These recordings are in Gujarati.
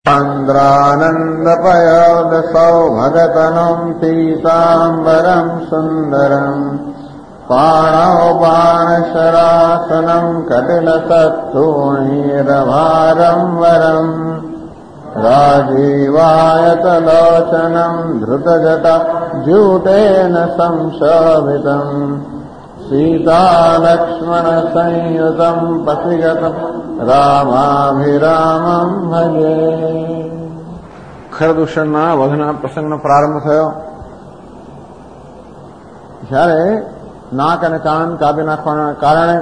आन्द्रानन्दपयोदसौभगतनुम् पीताम्बरम् सुन्दरम् पाणौपाणशरासनम् कटिलसत्तूणीरभारम् वरम् राजीवायतलोचनम् धृतजटाजूटेन संशोभितम् सीतालक्ष्मणसंयुतम् पथिगतम् રામાભિરામમ ભજે. ખરદૂષણના વધના પ્રસંગનો પ્રારંભ થયો. જ્યારે નાક અને કાન કાપી નાખવાના કારણે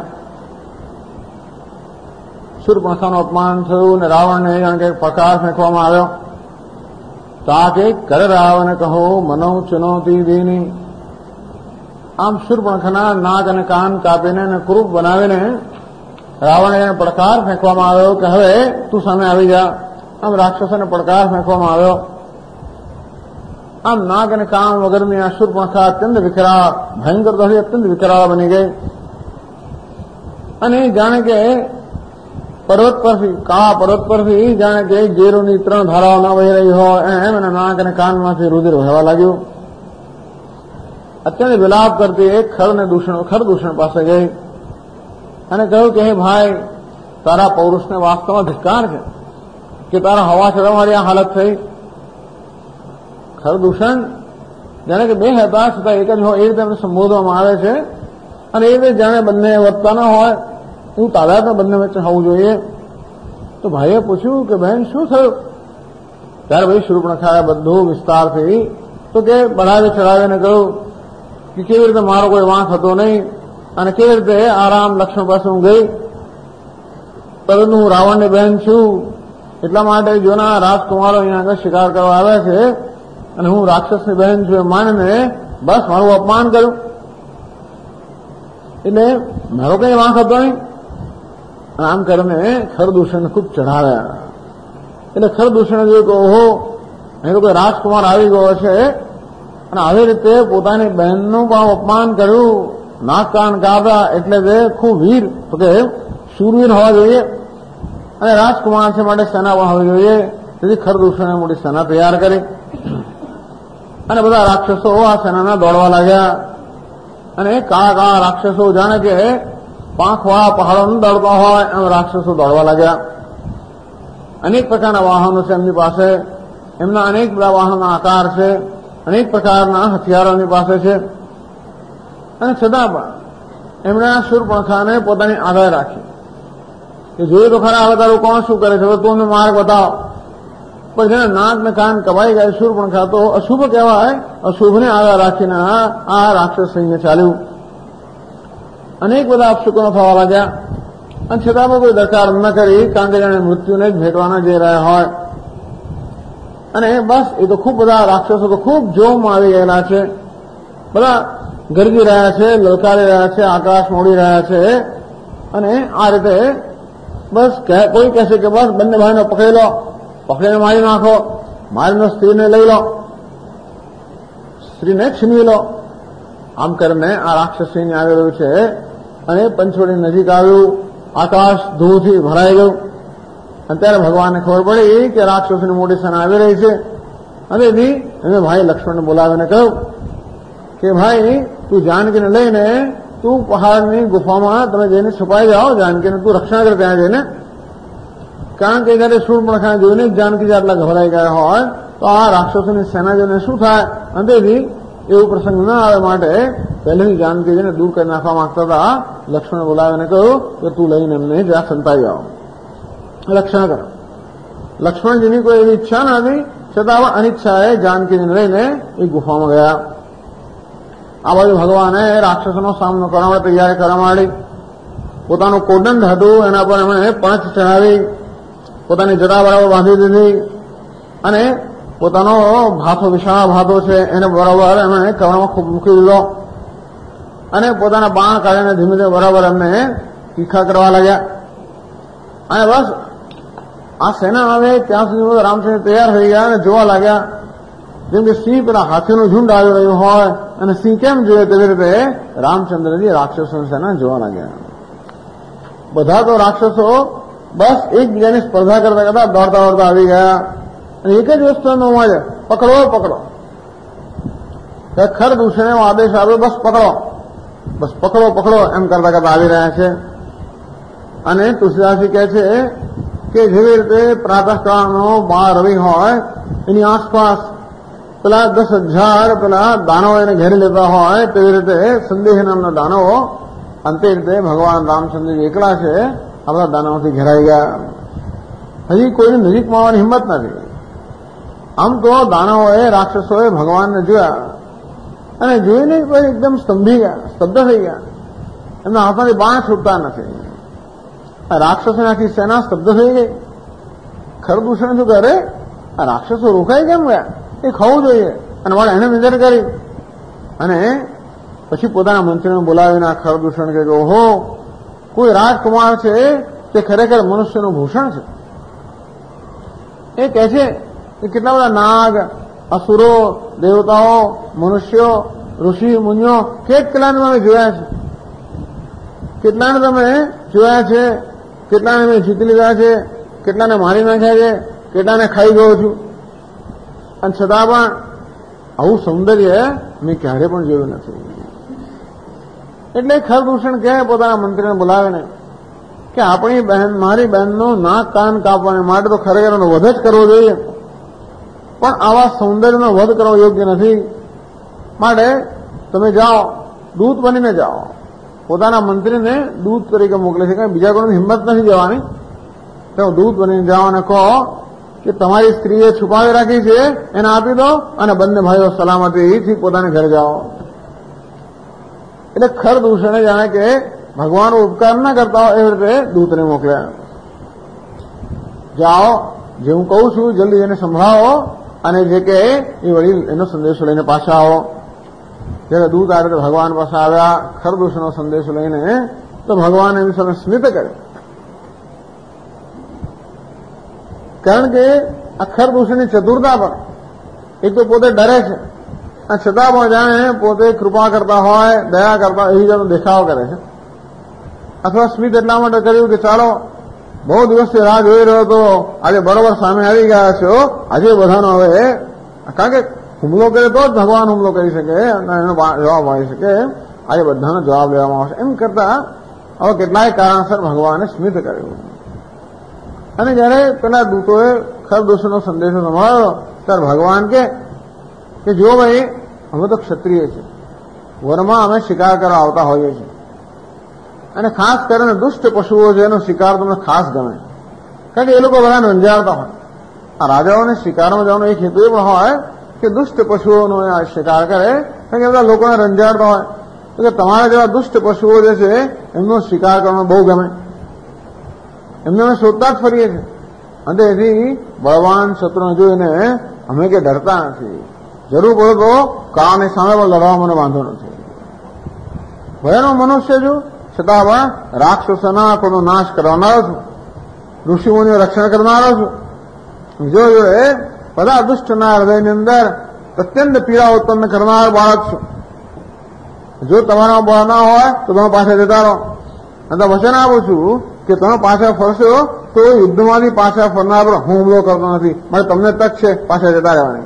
શૂર્પણખાનું અપમાન થયું અને રાવણને જાણે કે પ્રકાશ નાખવામાં આવ્યો. તાકે કર રાવણ કહો મનો ચુનૌતી દીની. આમ શૂર્પણખાના નાક અને કાન કાપીને અને ક્રૂપ બનાવીને રાવણે એને પડકાર ફેંકવામાં આવ્યો કે હવે તું સામે આવી જા. આમ રાક્ષસોને પડકાર ફેંકવામાં આવ્યો. આમ નાક અને કામ વગરની આ શૂર્પણખા અત્યંત વિકરાળ, ભયંકર દોડી અત્યંત વિકરાળ બની ગઈ અને જાણે કે પર્વત પરથી કાળા પર્વત પરથી જાણે કે ગેરોની 3 ધારાઓ ન વહી રહી હોય એમ એના નાક અને કાનમાંથી રુધિર વહેવા લાગ્યું. અત્યંત વિલાપ કરતી એક ખરદૂષણ પાસે ગઈ અને કહ્યું કે હે ભાઈ, તારા પૌરુષને વાસ્તવમાં ધિક્કાર છે કે તારા હવા છતાં મારી આ હાલત થઈ. ખરદૂષણ જાણે કે બે હતા છતાં એક જ હોય એ રીતે એમને સંબોધવામાં આવે છે અને એ રીતે જાણે બંને વધતા ન હોય એવું તાદાત્મ્ય બંને વચ્ચે હોવું જોઈએ. તો ભાઈએ પૂછ્યું કે બહેન શું થયું? ત્યારે ભાઈ શૂર્પણખાએ બધું વિસ્તારથી તો કે બઢાવી ચડાવીને કહ્યું કે કેવી રીતે મારો કોઈ વાંક હતો નહીં અને કેવી રીતે આરામ લક્ષ્મણ પાસે હું ગઈ, પરંતુ હું રાવણની બહેન છું એટલા માટે જોના રાજકુમારો અહીંયા આગળ શિકાર કરવા આવ્યા છે અને હું રાક્ષસની બહેન છું એ માનીને બસ મારું અપમાન કર્યું. એટલે મારો કઈ વાંક હતો નહીં. આમ કરીને ખરદૂષણને ખૂબ ચઢાવ્યા. એટલે ખરદૂષણે જોયું કે ઓહો, અહીં તો કોઈ રાજકુમાર આવી ગયો છે અને આવી રીતે પોતાની બહેનનું પણ અપમાન કર્યું, નાક કાન કાપ્યા. એટલે તે ખૂબ વીર, તો કે શૂરવીર હોવા જોઈએ અને રાજકુમાર છે માટે સેના પણ હોવી જોઈએ. તેથી ખરદૂષણે મોટી સેના તૈયાર કરી અને બધા રાક્ષસો આ સેનાના દોડવા લાગ્યા અને કાળા કાળા રાક્ષસો જાણે કે પાંખવાળા પહાડોને દોડતા હોય એમ રાક્ષસો દોડવા લાગ્યા. અનેક પ્રકારના વાહનો છે એમની પાસે, એમના અનેક બધા વાહનોના આકાર છે, અનેક પ્રકારના હથિયારો એમની પાસે છે અને છતાં પણ એમણે આ શૂર્પણખાને પોતાની આગળ રાખી કે જોઈએ તો ખરા હવે તારું કોણ શું કરે છે, હવે તું અમને માર્ગ બતાવો. પણ જેને નાક ને કાન કપાઈ ગયા શૂર્પણખા તો અશુભ કહેવાય, અશુભને આગળ રાખીને આ રાક્ષસ સૈન્ય ચાલ્યું. અનેક બધા અપશુકનો થવા લાગ્યા અને છતાં પણ કોઈ દરકાર ન કરી, કારણ કે જાણે મૃત્યુને જ ભેટવાના જઈ રહ્યા હોય. અને બસ એ તો ખૂબ બધા રાક્ષસો તો ખૂબ જોમમાં આવી ગયેલા છે, બધા ગરજી રહ્યા છે, લલકારી રહ્યા છે, આકાશ મોડી રહ્યા છે અને આ રીતે બસ કોઈ કહેશે કે બસ બંને ભાઈને પકડી લો, પકડીને મારી નાખો, મારીને સ્ત્રીને લઈ લો, સ્ત્રીને છીનવી લો. આમ કરીને આ રાક્ષસ સૈન્ય આવી રહ્યું છે અને પંચવટી નજીક આવ્યું, આકાશ ધૂળથી ભરાઈ ગયું અને ત્યારે ભગવાનને ખબર પડી કે રાક્ષસોની મોટી સેના આવી રહી છે. અને એની એને ભાઈ લક્ષ્મણને બોલાવીને કહ્યું કે ભાઈ તું જાનકીને લઈને તું પહાડની ગુફામાં તમે જઈને છુપાઈ જાઓ, જાનકીને તું રક્ષણ કર ત્યાં જઈને. કારણ કે જયારે શૂર્પણખાને જોઈને જાનકી આટલા ગભરાઈ ગયા હોય તો આ રાક્ષસોની સેના જોઈને શું થાય. અંતેથી એવું પ્રસંગ ન આવે માટે પહેલેથી જાનકી જઈને દૂર કરી નાખવા માંગતા હતા. લક્ષ્મણને બોલાવીને કહ્યું કે તું લઈને એમને જ્યાં સંતાઈ જાઓ, રક્ષણ કરો. લક્ષ્મણજીની કોઈ એવી ઈચ્છા ન હતી છતાં અનિચ્છાએ જાનકીને લઈને એ ગુફામાં ગયા. આ બાજુ ભગવાને રાક્ષસોનો સામનો કરવા માટે તૈયારી કરવા માંડી. પોતાનું કોદંડ હતું એના પર એમણે પંચ ચડાવી, પોતાની જટા બરાબર બાંધી દીધી અને પોતાનો ભાથો, વિશાળ ભાથો છે એને બરાબર એમણે કવરમાં ખૂબ મૂકી દીધો અને પોતાના બાણ કાઢીને ધીમે ધીમે બરાબર એમને તીખા કરવા લાગ્યા. અને બસ આ સેના આવે ત્યાં સુધી રામચંદ્ર તૈયાર થઈ ગયા અને જોવા લાગ્યા જેમ કે સિંહ પેલા હાથીનું ઝુંડ આવી રહ્યું હોય અને સિંહ કેમ જોઈએ તેવી રીતે રામચંદ્રજી રાક્ષસોની સેના જોવા લાગ્યા. બધા તો રાક્ષસો બસ એકબીજાની સ્પર્ધા કરતા કરતા દોડતા દોડતા આવી ગયા અને એક જ વસ્તુનો મળે, પકડો પકડો. ખરદૂષણે આદેશ આવ્યો, બસ પકડો, બસ પકડો પકડો એમ કરતા કરતા આવી રહ્યા છે. અને તુલસીદાસજી કહે છે કે જેવી રીતે પ્રાતઃકાળનો 12 રવિ હોય એની આસપાસ પેલા 10,000 પેલા દાનવો એને ઘેરી લેતા હોય તેવી રીતે સંદેહ નામના દાનવો અંતે રીતે ભગવાન રામચંદ્ર એકલા છે આ બધા દાનવોથી ઘેરાઈ ગયા. હજી કોઈની નજીકમાં આવવાની હિંમત નથી. આમ તો દાનવોએ રાક્ષસોએ ભગવાનને જોયા અને જોઈને કોઈ એકદમ સ્તંભી ગયા, સ્તબ્ધ થઈ ગયા. એમના હાથમાંથી બાણ છૂટતા નથી. રાક્ષસોની આખી સેના સ્તબ્ધ થઈ ગઈ. ખરદૂષણ શું કરે, આ રાક્ષસો રોકાઈ કેમ ગયા, એ ખાવું જોઈએ અને વાળા એને નિંદર કરી. અને પછી પોતાના મંત્રીને બોલાવીને આ ખરદૂષણ કહે કે ઓહો, કોઈ રાજકુમાર છે તે ખરેખર મનુષ્યનું ભૂષણ છે. એ કહે છે કે કેટલા બધા નાગ, અસુરો, દેવતાઓ, મનુષ્યો, ઋષિ મુનિઓ કેટલાને તમે જોયા છે, કેટલાને તમે જોયા છે, કેટલાને મેં જીતી લીધા છે, કેટલાને મારી નાખ્યા છે, કેટલાને ખાઈ ગયો છું, અને છતાં પણ આવું સૌંદર્ય મેં ક્યારે પણ જોયું નથી. એટલે ખરદૂષણ કહે પોતાના મંત્રીને બોલાવીને કે આપણી બહેન, મારી બહેનનું નાક કાન કાપવાને માટે તો ખરેખર એનો વધ જ કરવો જોઈએ, પણ આવા સૌંદર્યનો વધ કરવો યોગ્ય નથી. માટે તમે જાઓ, દૂત બનીને જાઓ. પોતાના મંત્રીને દૂત તરીકે મોકલે છે, કારણ બીજા કોઈની હિંમત નથી જવાની. તો દૂત બનીને જાઓ અને કહો કે તમારી સ્ત્રીએ છુપાવી રાખી છે એને આપી દો અને બંને ભાઈઓ સલામતીથી પોતાને ઘરે જાઓ. એટલે ખરદૂષણે જાણે કે ભગવાન ઉપકાર ના કરતા હોય એવી રીતે દૂતને મોકલ્યા. જાઓ, જે હું કહું છું જલ્દી એને સંભળાવો અને જે કે એ વળી એનો સંદેશો લઈને પાછા આવો. જ્યારે દૂત આ રીતે ભગવાન પાસે આવ્યા ખરદૂષણનો સંદેશો લઈને, તો ભગવાન એની સામે સ્મિત કર્યું. કારણ કે આ ખરદૂષણની ચતુરતા પણ, એક તો પોતે ડરે છે અને છતાં પણ જાણે પોતે કૃપા કરતા હોય, દયા કરતા એવી જાતનો દેખાવ કરે છે. અથવા સ્મિત એટલા માટે કર્યું કે ચાલો, બહુ દિવસથી રાહ જોઈ રહ્યો હતો, આજે બરોબર સામે આવી ગયા છો, આજે બધાનો હવે, કારણ કે હુમલો કરે તો જ ભગવાન હુમલો કરી શકે અને એનો જવાબ આવી શકે, આજે બધાનો જવાબ લેવામાં આવશે. એમ કરતા હવે કેટલાય કારણસર ભગવાને સ્મિત કર્યું. અને જયારે પેલા દૂતોએ ખરદૂષણનો સંદેશો સંભાળ્યો ત્યારે ભગવાન કે જો ભાઈ, અમે તો ક્ષત્રિય છે, વનમાં અમે શિકાર કરવા આવતા હોઈએ છીએ અને ખાસ કરીને દુષ્ટ પશુઓ છે એનો શિકાર તમને ખાસ ગમે, કારણ કે એ લોકો બધાને રંજાડતા હોય. આ રાજાઓને શિકારમાં જવાનો એક હેતુ એ પણ હોય કે દુષ્ટ પશુઓનો શિકાર કરે, કારણ કે બધા લોકોને રંજાડતા હોય. તો તમારા જેવા દુષ્ટ પશુઓ જે છે એમનો શિકાર કરવાનો બહુ ગમે, એમને અમે શોધતા જ ફરીએ છીએ. અને એથી બળવાન શત્રુને જોઈને અમે કે ડરતા નથી, જરૂર પડે તો કાળની સામે પણ લડવા મને વાંધો નથી. ભયનો મનુષ્ય છું, છતાં પણ રાક્ષસોના કોનો નાશ કરનારો છું, ઋષિઓનું રક્ષણ કરનારો છું. જો એ બધા દુષ્ટના હૃદયની અંદર અત્યંત પીડા ઉત્પન્ન કરનાર બાળક છું. જો તમારા બળ ના હોય તો તમે પાછા જતા રહો, અને વચન આપું છું કે તમે પાછા ફરશો તો યુદ્ધમાંથી પાછા ફરનાર પર હું હુમલો કરતો નથી, મારે તમને તક છે પાછા જતા રહેવાની.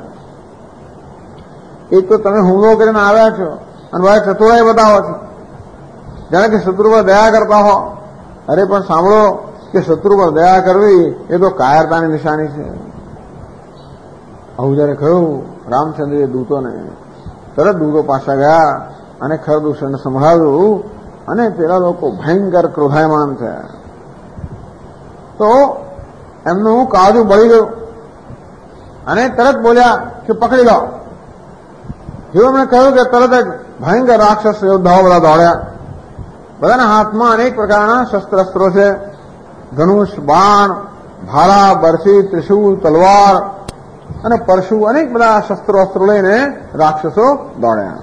એક તો તમે હુમલો કરીને આવ્યા છો અને ભાઈ ચતુરાઈ બતાવો છો, જાણે કે શત્રુ પર દયા કરતા હો. અરે પણ સાંભળો કે શત્રુ પર દયા કરવી એ તો કાયરતાની નિશાની છે. આવું જયારે કહ્યું રામચંદ્રએ દૂતોને, તરત દૂતો પાછા ગયા અને ખરદૂષણને સંભળાવ્યું અને પેલા લોકો ભયંકર ક્રોધાયમાન થયા. તો એમનું કાળજું બળી ગયું અને તરત બોલ્યા કે પકડી લો. જેવું એમણે કહ્યું કે તરત જ ભયંકર રાક્ષસ યોદ્ધાઓ બધા દોડ્યા. બધાના હાથમાં અનેક પ્રકારના શસ્ત્રઅસ્ત્રો છે, ધનુષ, બાણ, ભાલા, બરછી, ત્રિશૂળ, તલવાર અને પરશુ, અનેક બધા શસ્ત્રો અસ્ત્રો લઈને રાક્ષસો દોડ્યા.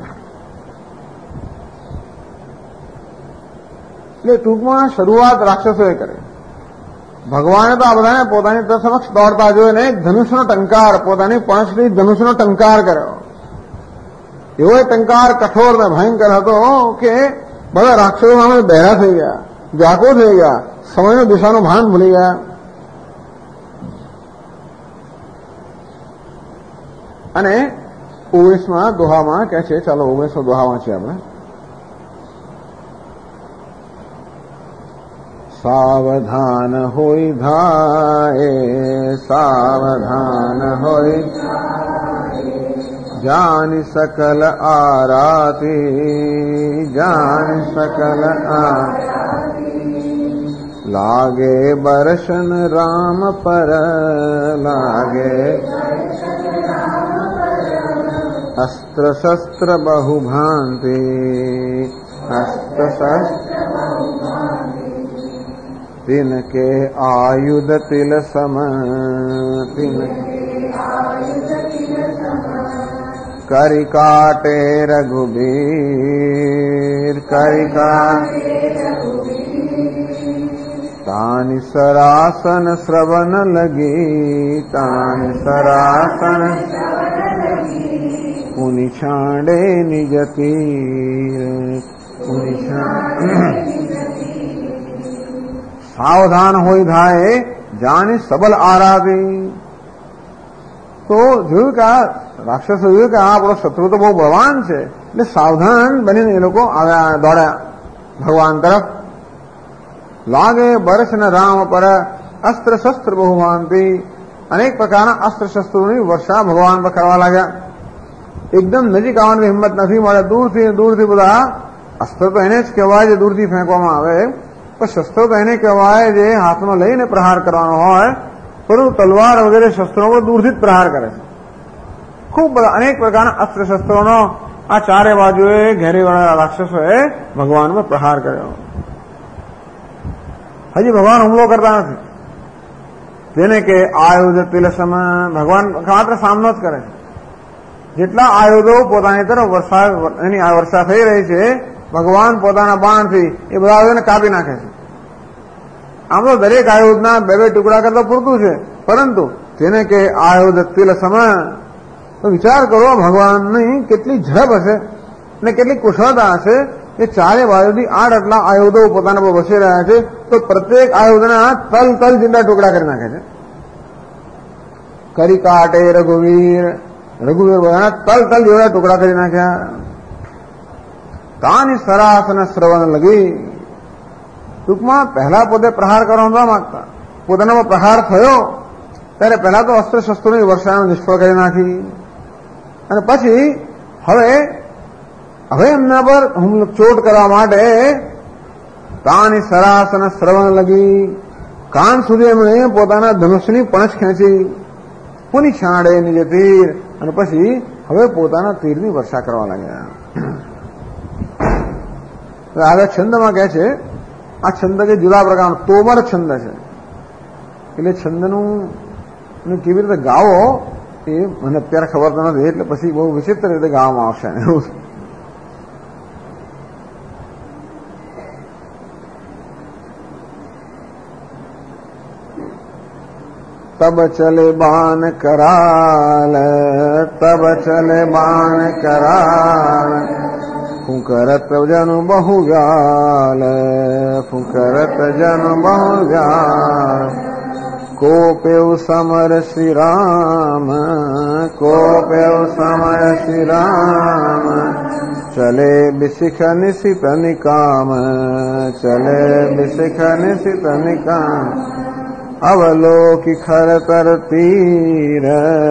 એટલે ટૂંકમાં શરૂઆત રાક્ષસોએ કરી. ભગવાને તો આ બધાને પોતાની સમક્ષ દોડતા જોઈને ધનુષનો ટંકાર, પોતાની પાંચથી ધનુષનો ટંકાર કર્યો. એવો ટંકાર કઠોર ને ભયંકર હતો કે બધા રાક્ષસો સામે બહેરા થઈ ગયા, જાકો થઈ ગયા, સમયનો દિશાનું ભાન ભૂલી ગયા. અને 19મા દોહામાં કહે છે, ચાલો 19મો દોહા વાંચીએ આપણે. સાવધાન હોય ધાએ, સાવધાન હોય જાની સકલ આરાતી, જાની સકલ લાગે બરશન રામ પર, લાગે अस्त्र शस्त्र बहुभांति, अस्त्र शस्त्र तिनके आयुध तिल सम, करि काटे रघुबीर, करि काटे तानि सरासन श्रवण लगी, तानि सरासन पुनि छाड़े निज तीर, पुनि सावधान होई धाए जाने सबल आराधी. તો જોયું કે આ રાક્ષસો જોયું કે આ આપણો શત્રુ તો બહુ બળવાન છે, એટલે સાવધાન બનીને એ લોકો આવ્યા, દોડ્યા ભગવાન તરફ. લાગે બરસ ને રામ પર અસ્ત્ર શસ્ત્ર બહુભાંતિ, અનેક પ્રકારના અસ્ત્ર શસ્ત્રોની વર્ષા ભગવાન પર કરવા લાગ્યા. એકદમ નજીક આવવાની હિંમત નથી મળે, દૂરથી બધા અસ્ત્ર તો એને જ કહેવાય જે દૂરથી ફેંકવામાં આવે, પણ શસ્ત્રો તો એને કહેવાય જે હાથમાં લઈને પ્રહાર કરવાનો હોય, પરંતુ તલવાર વગેરે શસ્ત્રો પણ દૂરથી જ પ્રહાર કરે છે. ખૂબ બધા અનેક પ્રકારના અસ્ત્ર શસ્ત્રોનો આ ચારે બાજુએ ઘેરીવાળા રાક્ષસોએ ભગવાન પર પ્રહાર કર્યો. હજી ભગવાન હુમલો કરતા નથી. જેને કે આયુધ તિલસમ, ભગવાન માત્ર સામનો જ કરે છે. જેટલા આયુધો પોતાની તરફ એની વર્ષા થઈ રહી છે, ભગવાન પોતાના બાણથી એ બધા આયુધોને કાપી નાખે છે. આમ તો દરેક આયુધના બે ટુકડા કરતા પૂરતું છે, પરંતુ જેને કે આયુધ તિલ સમ, તો વિચાર કરો ભગવાનની કેટલી ઝડપ હશે અને કેટલી કુશળતા હશે. એ ચારે બાજુથી આટલા આયુધો પોતાના પર વસી રહ્યા છે, તો પ્રત્યેક આયુધના તલ જિંદા ટુકડા કરી નાખે છે. કરી કાટે રઘુવીર, રઘુવીર બધાના તલ જેવડા ટુકડા કરી નાખ્યા. તાની સરાસન શ્રવણ લગી. ટૂંકમાં પહેલા પોતે પ્રહાર કરવા નતા માંગતા, પોતાનામાં પ્રહાર થયો ત્યારે પહેલા તો અસ્ત્ર શસ્ત્રોની વર્ષાને નિષ્ફળ કરી નાખી, અને પછી હવે એમના પર ચોટ કરવા માટે તાની સરાસન શ્રવણ લગી, કાન સુધી એમણે પોતાના ધનુષની પણછ ખેંચી. પુની છાંડે નિજ તીર, અને પછી હવે પોતાના તીરની વર્ષા કરવા લાગ્યા. આગળ છંદમાં કહે છે, આ છંદ કે જુદા પ્રકારનો તોમર છંદ છે, એટલે છંદનું કેવી રીતે ગાવો એ મને અત્યારે ખબર તો નથી, એટલે પછી બહુ વિચિત્ર રીતે ગાવામાં આવશે. એવું तब चले बाण कराल, तब चले बाण कराल, फुकरत जनु बहु व्याल, फुकरत जनु बहु व्याल. कोपेव समर श्री राम, कोपेव समर श्री राम, चले बिसिख निशित निकाम, चले बिसिख निशित निकाम. अवलोकि खरतर तीर,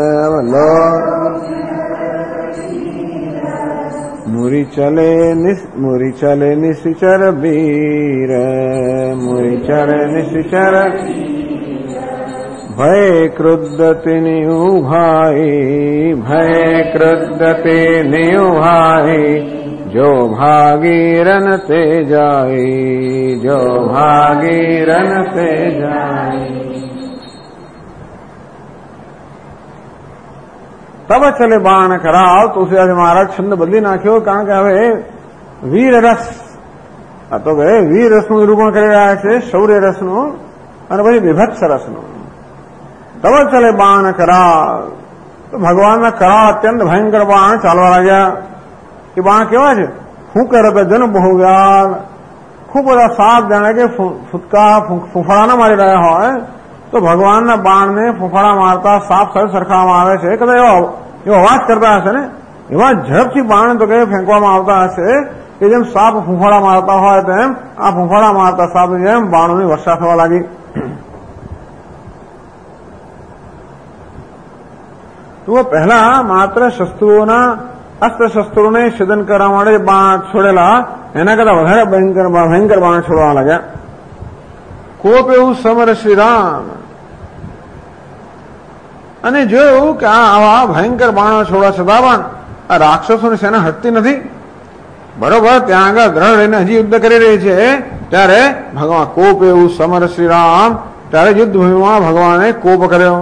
मुरी चले निशिचर वीर, मुरी चले निशिचर. भय क्रुद्धति नियु भाई, भय क्रुद्धति नियु भाई, जो भागीरन ते जाई, जो भागीरन ते जाई. तब चले बाण कराल. तुलसीदास महाराज छंद બદલી નાખ્યો, કારણ કે હવે વીર રસ, આ તો હવે વીર રસનું નિરૂપણ કરી રહ્યા છે, શૌર્ય રસનું અને પછી વિભત્સ રસનું. તબ ચલે બાણ કરાલ, તો ભગવાનના કરાળ અત્યંત ભયંકર બાણ ચાલવા લાગ્યા. એ બાણ કેવા છે? હું કરત જન બહુ વ્યાલ, खूब बधा साप जाने के फुटका फूफाड़ा मारी रहा હોય તો ભગવાનના બાણને ફૂફાડા મારતા સાપ સાથે સરખાવવામાં આવે છે. કદાચ એવો અવાજ કરતા હશે ને, એવા ઝડપથી બાણ તો કે ફેંકવામાં આવતા હશે કે જેમ સાપ ફૂફાડા મારતા હોય તેમ આ ફૂફાડા મારતા સાપની જેમ બાણોની વર્ષા થવા લાગી. તો પહેલા માત્ર શસ્ત્રોના અસ્ત્ર શસ્ત્રોને છેદન કરવા માટે બાણ છોડેલા એના કરતા વધારે ભયંકર બાણ છોડવા લાગ્યા. કોપ એવું સમર શ્રીરામ અને જોયું કે આવા ભયંકર બાણો છોડવા છતાં પણ આ રાક્ષસોની સેના હટતી નથી. બરોબર ત્યાં આગળ દ્રઢ રહીને હજી યુદ્ધ કરી રહી છે ત્યારે ભગવાન કોપ એવું સમર શ્રીરામ ત્યારે યુદ્ધ ભૂમિમાં ભગવાને કોપ કર્યો.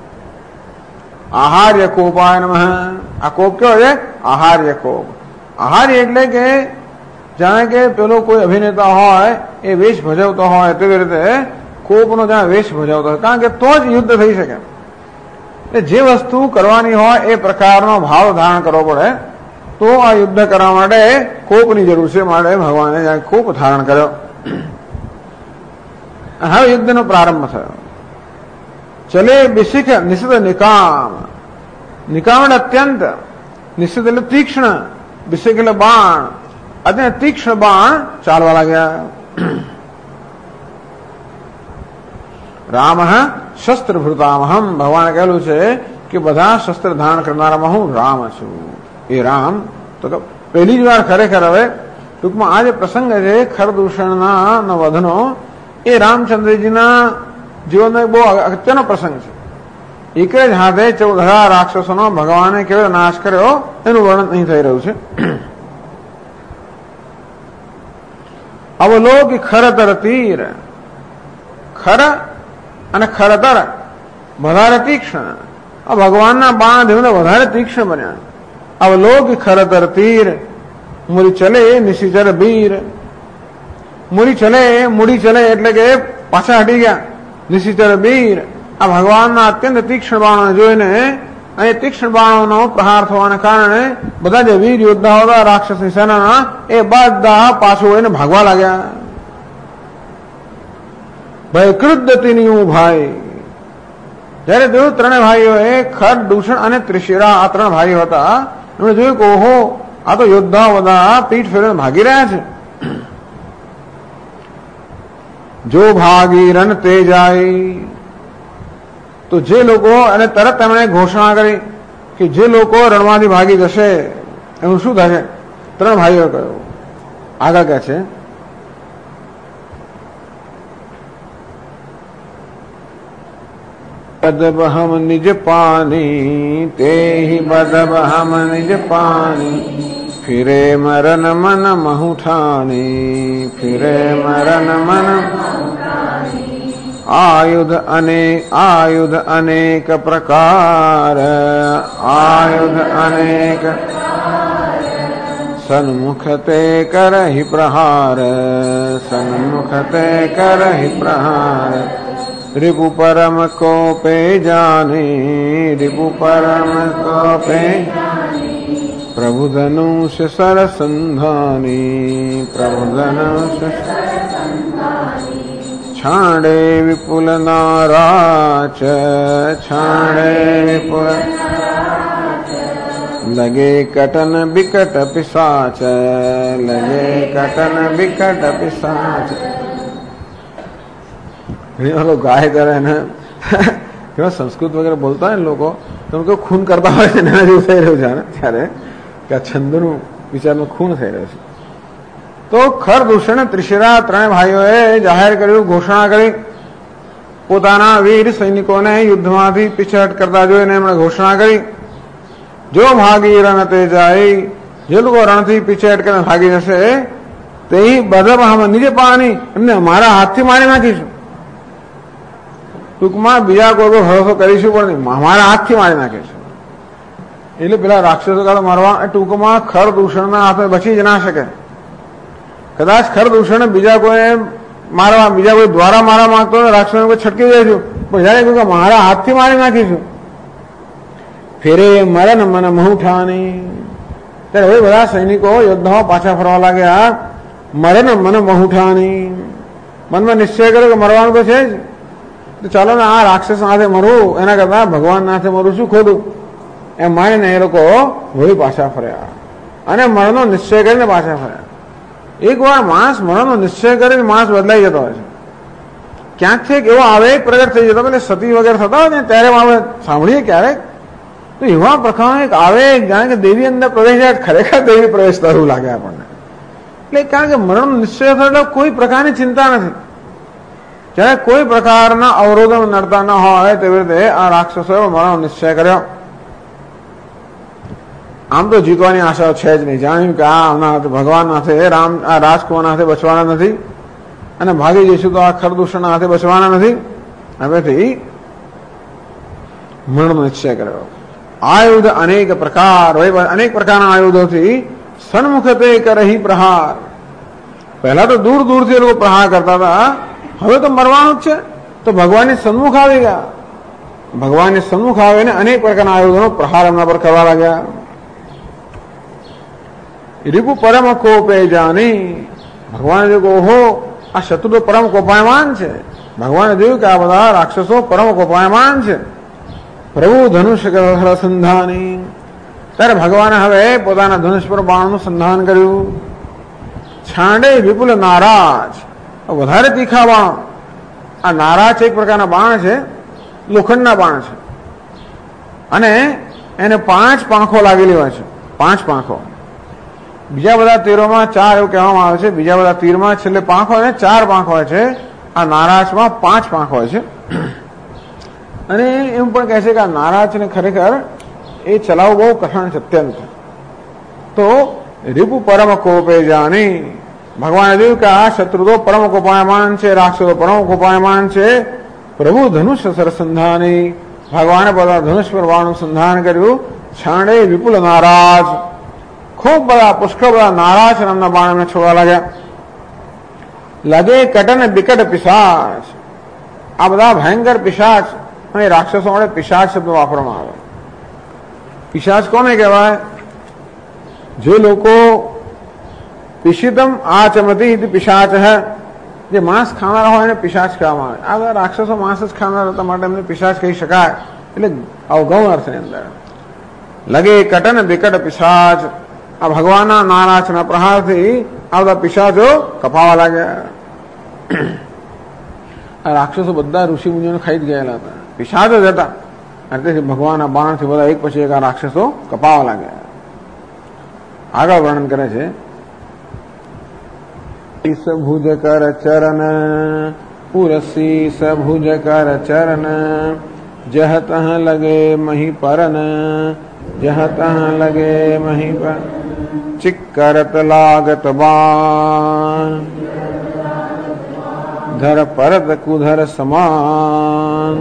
આહાર્ય કોપાય નમઃ. આ કોપ કેવો છે? આહાર્ય કોપ. આહાર્ય એટલે કે જાણે કે પેલો કોઈ અભિનેતા હોય એ વેશ ભજવતો હોય તેવી રીતે કોપનો ત્યાં વેશ ભજવતો હોય, કારણ કે તો જ યુદ્ધ થઈ શકે. જે વસ્તુ કરવાની હોય એ પ્રકારનો ભાવ ધારણ કરવો પડે તો આ યુદ્ધ કરવા માટે કોપની જરૂર છે. માટે ભગવાને કોપ ધારણ કર્યો. હવે યુદ્ધનો પ્રારંભ થયો. ચલે બિશિખ નિષિદ્ધ નિકામ. નિકામ એટલે અત્યંત, નિષિદ્ધ એટલે તીક્ષ્ણ, બિશિખ એટલે બાણ, અત્યંત તીક્ષ્ણ બાણ ચાલવા લાગ્યા. રામ શસ્ત્રભૃતામહમ. ભગવાને કહેલું છે કે બધા શસ્ત્ર ધારણ કરનારામાં હું રામ છું. એ રામ તો પહેલી જ વાર ખરેખર હવે ટૂંકમાં આ જે પ્રસંગ છે ખરદૂષણના વધનો એ રામચંદ્રજીના જીવનનો એક બહુ અગત્યનો પ્રસંગ છે. એક જ હાથે 14,000 રાક્ષસોનો ભગવાને કેવો નાશ કર્યો એનું વર્ણન અહીં થઈ રહ્યું છે. અવલોક ખરતર તીર. ખર અને ખરતર વધારે તીક્ષ્ણ. આ ભગવાનના બાણ ધીમે વધારે તીક્ષ્ણ બન્યા. અવલોક ખરતર તીર. મુરી ચલે નિશિચર બીર. મુરી ચલે એટલે કે પાછા હટી ગયા. નિશિચર બીર. આ ભગવાનના અત્યંત તીક્ષ્ણ બાણો જોઈને અને તીક્ષ્ણ બાણોનો પ્રહાર થવાને કારણે બધા જે વીર યોદ્ધાઓ હતા રાક્ષસની સેનાના એ બધા પાછું વળીને ભાગવા લાગ્યા. ભાઈ કૃદ્દતિનિયું ભાઈ. જયારે જોયું ત્રણે ભાઈઓએ ખર, દૂષણ અને ત્રિશિરા આ ત્રણ ભાઈઓ હતા, એમણે જોયું કે ઓહો આ તો યોદ્ધાઓ બધા પીઠ ફેરવીને ભાગી રહ્યા છે. જો ભાગી રન તે જાય. તો જે લોકો, અને તરત તેમણે ઘોષણા કરી કે જે લોકો રણમાંથી ભાગી જશે એનું શું થશે? ત્રણ ભાઈઓ કહ્યું. આગળ કહે છે બદબ હમ નિજ પાની તે બદબ હમ નિજ પાની ફિરે મરન મન મહુઠાની ફિરે મરન મન આયુધ અનેક પ્રકાર આયુધ અનેક સન્મુખ તે કરહિ પ્રહાર સન્મુખ તે કરહિ પ્રહાર રિપુ પરમ કો પે જાની રિપુ પરમ કો પે પ્રભુ ધનુષ સરસંધાની પ્રભુ ધનુષ છાંડે વિપુલ નારાચ છાંડે વિપુલ લગે કટન બિકટ પિસાચ લગે કટન બિકટ પિસાચ. લોકો ગાય કરે ને કેવા સંસ્કૃત વગેરે બોલતા હોય ને લોકો તો કેવું ખૂન કરતા હોય છે એના જેવું થઈ રહ્યું છે ને ત્યારે કે આ છંદનું વિચારનું ખૂન થઈ રહ્યું છે. તો ખરદૂષણ ત્રિશિરા ત્રણે ભાઈઓએ જાહેર કર્યું, ઘોષણા કરી. પોતાના વીર સૈનિકોને યુદ્ધમાંથી પીછેહટ કરતા જોઈને એમણે ઘોષણા કરી, જો ભાગી રણ તે જાય. જે લોકો રણથી પીછેહટ કરીને ભાગી જશે તે બદબ નીચે પાણી એમને મારા હાથથી મારી નાખીશું. ટૂંકમાં બીજા કોઈ ભરોસો કરીશું પણ નહીં, મારા હાથથી મારી નાખીશું. એટલે પેલા રાક્ષસો કાળ મારવા ટૂંકમાં ખરદૂષણના હાથે બચી જ ના શકે. કદાચ ખરદૂષણ બીજા કોઈ મારવા, બીજા કોઈ દ્વારા મારવા માંગતો રાક્ષસો કોઈ છટકી જઈશું, પણ જયારે કહ્યું કે મારા હાથથી મારી નાખીશું. ફેરે મરન મન મહુઠાની. ત્યારે હવે બધા સૈનિકો યોદ્ધાઓ પાછા ફરવા લાગ્યા મરણ મન મહુઠાની, મનમાં નિશ્ચય કર્યો કે મરવાનું તો છે જ, તો ચાલો ને આ રાક્ષસ સાથે મરવું એના કરતા ભગવાન સાથે મરવું શું ખોટું, એમ માનીને એ લોકો વળી પાછા ફર્યા અને મરણનો નિશ્ચય કરીને પાછા ફર્યા. એક વાર માણસ મરણનો નિશ્ચય કરીને માણસ બદલાઈ જતો હોય છે. ક્યાંકથી એક એવો આવેગ પ્રગટ થઈ જતો, એટલે સતી વગેરે થતા હોય ને ત્યારે આપણે સાંભળીએ ક્યારેક, તો એવા પ્રકારનો એક આવેગ જાણે કે દેવી અંદર પ્રવેશ જાય, ખરેખર દેવી પ્રવેશ થયું લાગે આપણને. એટલે કારણ કે મરણનો નિશ્ચય થયો એટલે કોઈ પ્રકારની ચિંતા નથી. જ્યારે કોઈ પ્રકારના અવરોધો નડતા ન હોય તેવી રીતે આ રાક્ષસોએ મરણનો નિશ્ચય કર્યો. આમ તો જીતવાની આશા છે જ નહીં. જાણ્યું કે આ ભગવાન હાથે રામ આ રાજકુમાર હાથે બચવાના નથી અને ભાગી જઈશું તો આ ખરદૂષણ હાથે બચવાના નથી. હવેથી મરણનો નિશ્ચય કર્યો. આયુધ અનેક પ્રકાર, અનેક પ્રકારના આયુધોથી સન્મુખ તે કરહી પ્રહાર. પહેલા તો દૂર દૂરથી લોકો પ્રહાર કરતા હતા, હવે તો મરવાનું જ છે તો ભગવાનની સન્મુખ આવી ગયા. ભગવાનની સન્મુખ આવીને અનેક પ્રકારના આયુધોનો પ્રહાર એમના પર કરવા લાગ્યા. રીપુ પરમ કોપે જાની, ભગવાને જોયું કે ઓહો આ શત્રુ તો પરમ કોપાયમાન છે. ભગવાને જોયું કે આ બધા રાક્ષસો પરમ કોપાયમાન છે. પ્રભુ ધનુષ સંધાની, ત્યારે ભગવાને હવે પોતાના ધનુષ પર બાણનું સંધાન કર્યું. છાંડે વિપુલ નારાજ, વધારે તીખા બાણ. આ નારાજ એક પ્રકારના બાણ છે, લોખંડના બાણ છે અને એને 5 પાંખો લાગેલી હોય છે. 5 પાંખો. બીજા બધા તીરોમાં 4 એવું કહેવામાં આવે છે. બીજા બધા તીરમાં છેલ્લે પાંખ હોય ને 4 પાંખ હોય છે. આ નારાજમાં 5 પાંખ હોય છે. અને એમ પણ કહે છે કે આ નારાજને ખરેખર એ ચલાવવું બહુ કઠણ છે અત્યંત. તો રીપુ પરમ કોપે જાની, ભગવાને જોયું કે આ શત્રુ તો પરમ કોપાયમાન છે, રાક્ષસો પરમ કોપાયમાન છે. પ્રભુ ધનુષ સરસંધાની, ભગવાને બધા ધનુષ પર બાણનું સંધાન કર્યું. છાંડે વિપુલ નારાજ, ખૂબ બધા પુષ્કળ બધા નારાજ નામના બાણ એમને છોડવા લાગ્યા. લગે કટન બિકટ પિશાચ, આ બધા ભયંકર પિશાચ અને રાક્ષસો માટે પિશાચ શબ્દ વાપરવામાં આવે. પિશાચ કોને કહેવાય? જે લોકો પિશિતમ આચમતી પિશાચ હે, જે માંસ ખાનારા હોય એને પિશાચ કહેવામાં આવે. આ બધા રાક્ષસો માંસ જ ખાનારા હતા માટે એમને પિશાચ કહી શકાય. એટલે અવગૌણ અર્થની અંદર લગે કટન બિકટ પિશાચ, આ ભગવાનના નારાજના પ્રહારથી આ બધા પિશાચો કપાવા લાગ્યા. આ રાક્ષસો બધા ઋષિ મુનિઓને ખાઈ જ ગયેલા હતા, પિશાચો જ હતા. અને ભગવાનના બાણથી બધા એક પછી એક આ રાક્ષસો કપાવા લાગ્યા. આગળ વર્ણન કરે છે, ભુજ કર ચરણ પુરસી સભુજ કર ચરણ, જહ તહ લગે મહી પરન, જહ તહ લગે મહી પર, ચિક્કરત લાગત બાણ, ધર પરત કુધર સમાન,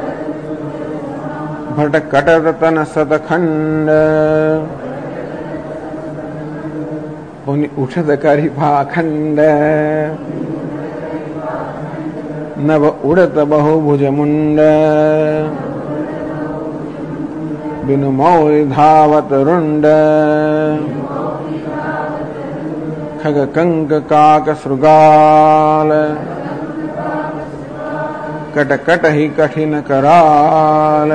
ભટ કટત તન સતખંડ, ઉઠત કરી ભાખંડ, નવ ઉડત બહુભુજ મુંડ, બિનુ મૌરી ધાવત રુંડ, ખગ કંક કાક સૃગાલ, કટ કટ હિ કઠિન કરાલ.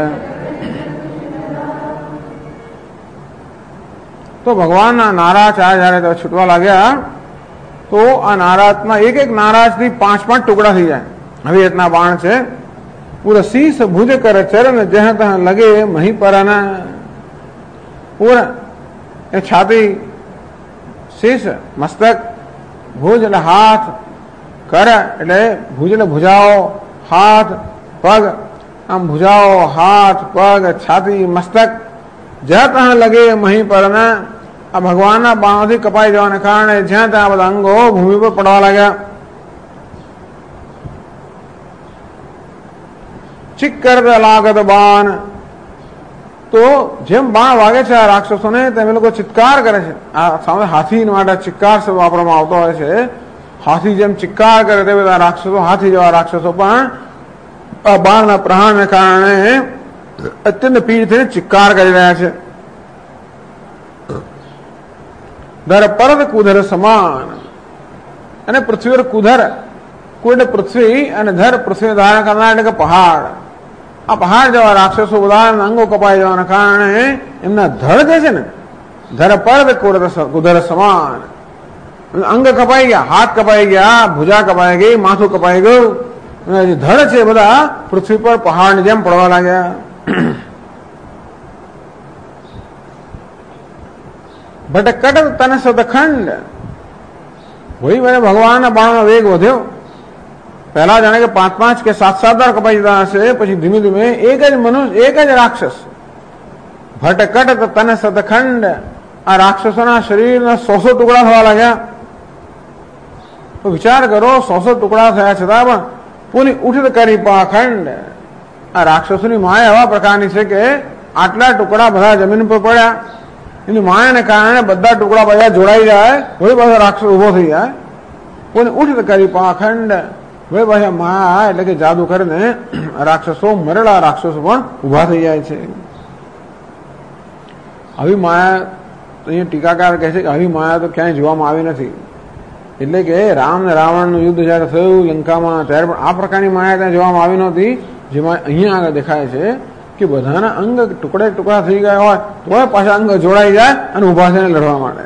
તો ભગવાનના નારાજ જયારે છૂટવા લાગ્યા તો આ નારાજમાં એક એક નારાજથી 5 ટુકડા થઈ જાય. હવે એટલા બાણ છે. પૂરા શીશ ભુજ કર ચરણ, જહ તહ લગે મહી પરાના, પૂરા એ છાતી, શીશ મસ્તક, ભુજ એટલે હાથ, કર એટલે ભુજ એટલે ભુજાઓ, હાથ પગ, આમ ભુજાઓ હાથ પગ છાતી મસ્તક, જ્યાં ત્યાં લગે મહી પરના, આ ભગવાનના બાણોથી કપાઈ જવાને કારણે જ્યાં ત્યાં બધા અંગો ભૂમિ પર પડવા લાગ્યા. ચિક્કર લાગત બાણ, તો જેમ બાણ વાગે છે આ રાક્ષસોને તેમ એ લોકો ચિત્કાર કરે છે. આ સામે હાથી માટે ચિત્કાર શબ્દ વાપરવામાં આવતો હોય છે. હાથી જેમ ચિત્કાર કરે તે બધા રાક્ષસો, હાથી જેવા રાક્ષસો પણ આ બાણના પ્રહારને કારણે અત્યંત પીડ થઈને ચિત્કાર કરી રહ્યા છે. ધર પરત કુધર સમાન, અને પૃથ્વી પર કુધર, કુડ પૃથ્વી અને ધર પૃથ્વી ધારણ કરનાર એટલે કે પહાડ. આ પહાડ જેવા રાક્ષસો બધા અંગો કપાઈ જવાના કારણે એમના ધડ જે છે ને, ધર પર કુધર સમાન અંગ કપાઈ ગયા, હાથ કપાઈ ગયા, ભુજા કપાઈ ગઈ, માથું કપાઈ ગયું. જે ધડ છે બધા પૃથ્વી પર પહાડની જેમ પડવા લાગ્યા. ભટકટ તન સદખંડ, વળી મને ભગવાનના બાણનો વેગ વધ્યો. પહેલા જાણે કે 5-5 કે 7-7 વાર કપાઈ જતા હશે, પછી ધીમે ધીમે એક જ મનુષ્ય, એક જ રાક્ષસ ભટકટ તન સદખંડ, આ રાક્ષસોના શરીરના 100 ટુકડા થવા લાગ્યા. તો વિચાર કરો, 100 ટુકડા થયા છતાં પણ પુની ઉઠિત કરી પાખંડ. આ રાક્ષસોની માયા એવા પ્રકારની છે કે આટલા ટુકડા બધા જમીન પર પડ્યા, એની માયાને કારણે બધા ટુકડા બધા જોડાઈ જાય, વળી પાછો રાક્ષસ ઉભો થઈ જાય. પુની ઉઠિત કરી પાખંડ, વળી પાછા માયા એટલે કે જાદુ કરીને રાક્ષસો, મરેલા રાક્ષસો પણ ઉભા થઈ જાય છે. આવી માયા, અહીંયા ટીકાકાર કહે છે કે આવી માયા તો ક્યાંય જોવામાં આવી નથી. એટલે કે રામ ને રાવણનું યુદ્ધ જયારે થયું લંકામાં, ત્યારે પણ આ પ્રકારની માયા ત્યાં જોવામાં આવી નહોતી. જેમાં અહીંયા આગળ દેખાય છે કે બધાના અંગ ટુકડે ટુકડા થઈ ગયા હોય તો પાછા અંગ જોડાઈ જાય અને ઉભા થઈને લડવા માટે.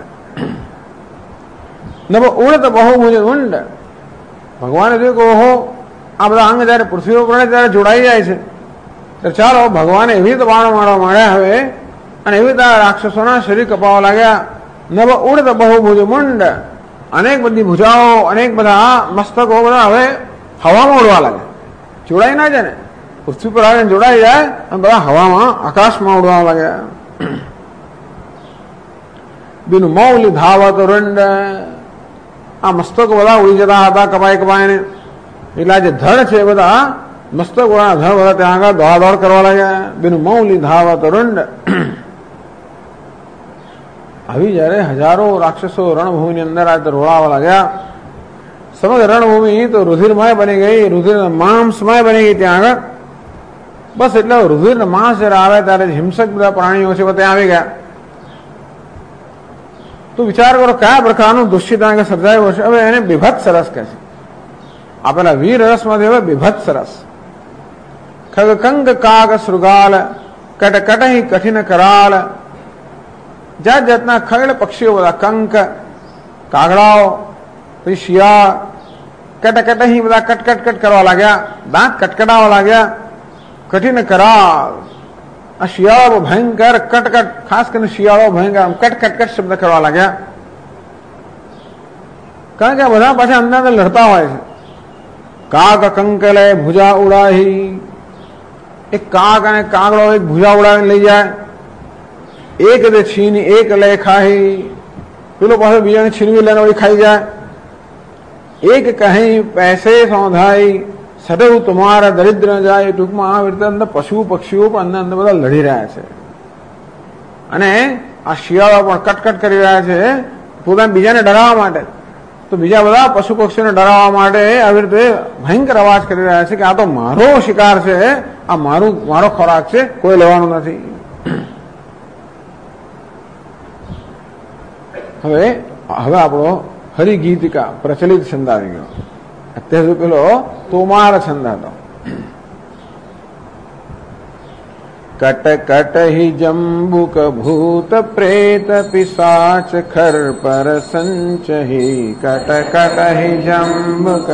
ઉડત બહુ મુજબ ઊંડ, ભગવાને જોયું કે ઓહો આ બધા અંગ જયારે પૃથ્વી ઉપર ત્યારે જોડાઈ જાય છે, તો ચાલો ભગવાને એવી રીતે બાણો મારવા માંડ્યા હવે, અને એવી રીતે રાક્ષસોના શરીર કપાવા લાગ્યા. નવ ઉડત બહુ મુજબ ઊંડ, અનેક બધી ભુજાઓ, અનેક બધા મસ્તકો બધા હવે હવામાં ઉડવા લાગે. જોડાઈ ના જાય ને, પૃથ્વી પર આવીને જોડાઈ જાય અને બધા હવામાં, આકાશમાં ઉડવા લાગ્યા. બિનુ મૌલી ધાવત રંડ, આ મસ્તકો બધા ઉડી જતા હતા કપાઈ કપાઈને. એટલે જે ધડ છે બધા મસ્તકો, ધડ બધા ત્યાં આગળ દોડાદોડ કરવા લાગ્યા. બિનુ મૌલી ધાવત રંડ, આવી જયારે હજારો રાક્ષસો રણભૂમિની અંદર આ રોળાવા લાગ્યા. સમગ્ર રણભૂમિ તો રુધિરમય બની ગઈ, રુધિર માંસમય બની ગઈ ત્યાં આગળ. બસ એટલે રુધિર માંસ જયારે આવે ત્યારે હિંસક બધા પ્રાણીઓ છે ત્યાં આવી ગયા. તો વિચાર કરો કયા પ્રકારનું દૃશ્ય ત્યાં સર્જાયું હશે. હવે એને બીભત્સ રસ કહે છે. આ પેલા વીર રસમાંથી હવે બીભત્સ રસ. ખગ કંગ કાગ શૃગાલ, કટકટહી કઠિન કરાલ, જાત જાતના ખગડ પક્ષીઓ બધા, કંક, કાગડાઓ, પછી શિયાળ, કટકટહી બધા કટકટકટ કરવા લાગ્યા, દાંત કટકટાવા લાગ્યા. કઠિન કરાલ, આ શિયાળો ભયંકર કટકટ, ખાસ કરીને શિયાળો ભયંકર કટકટકટ શબ્દ કરવા લાગ્યા. કારણ કે આ બધા પાછા અંદર લડતા હોય છે. કાગ કંકલે ભુજા ઉડાહી, એક કાગ અને કાગડો એક ભુજા ઉડાવીને લઈ જાય. એક દે છીની એક લે ખાહી, પેલો પાછો બીજાને છીનવી લઈને વળી ખાઈ જાય. એક કહી પૈસે સોંધાઈ, સદૈવ તમારા દરિદ્ર જાય. ટૂંકમાં આ રીતે અંદર પશુ પક્ષીઓ પણ અંદર બધા લડી રહ્યા છે, અને આ શિયાળો પણ કટકટ કરી રહ્યા છે પોતાને બીજાને ડરાવવા માટે. તો બીજા બધા પશુ પક્ષીઓને ડરાવવા માટે આવી રીતે ભયંકર અવાજ કરી રહ્યા છે કે આ તો મારો શિકાર છે, આ મારો ખોરાક છે, કોઈ લેવાનું નથી. હવે આપણો હરિગીતિકા પ્રચલિત છંદ આવી ગયો. અત્યાર સુધી પેલો તોમાર છંદ હતો. કટ કટ હિ જંબુક ભૂત પ્રેત પિશાચ ખર પર સંચહી, કટ કટ હિ જંબુક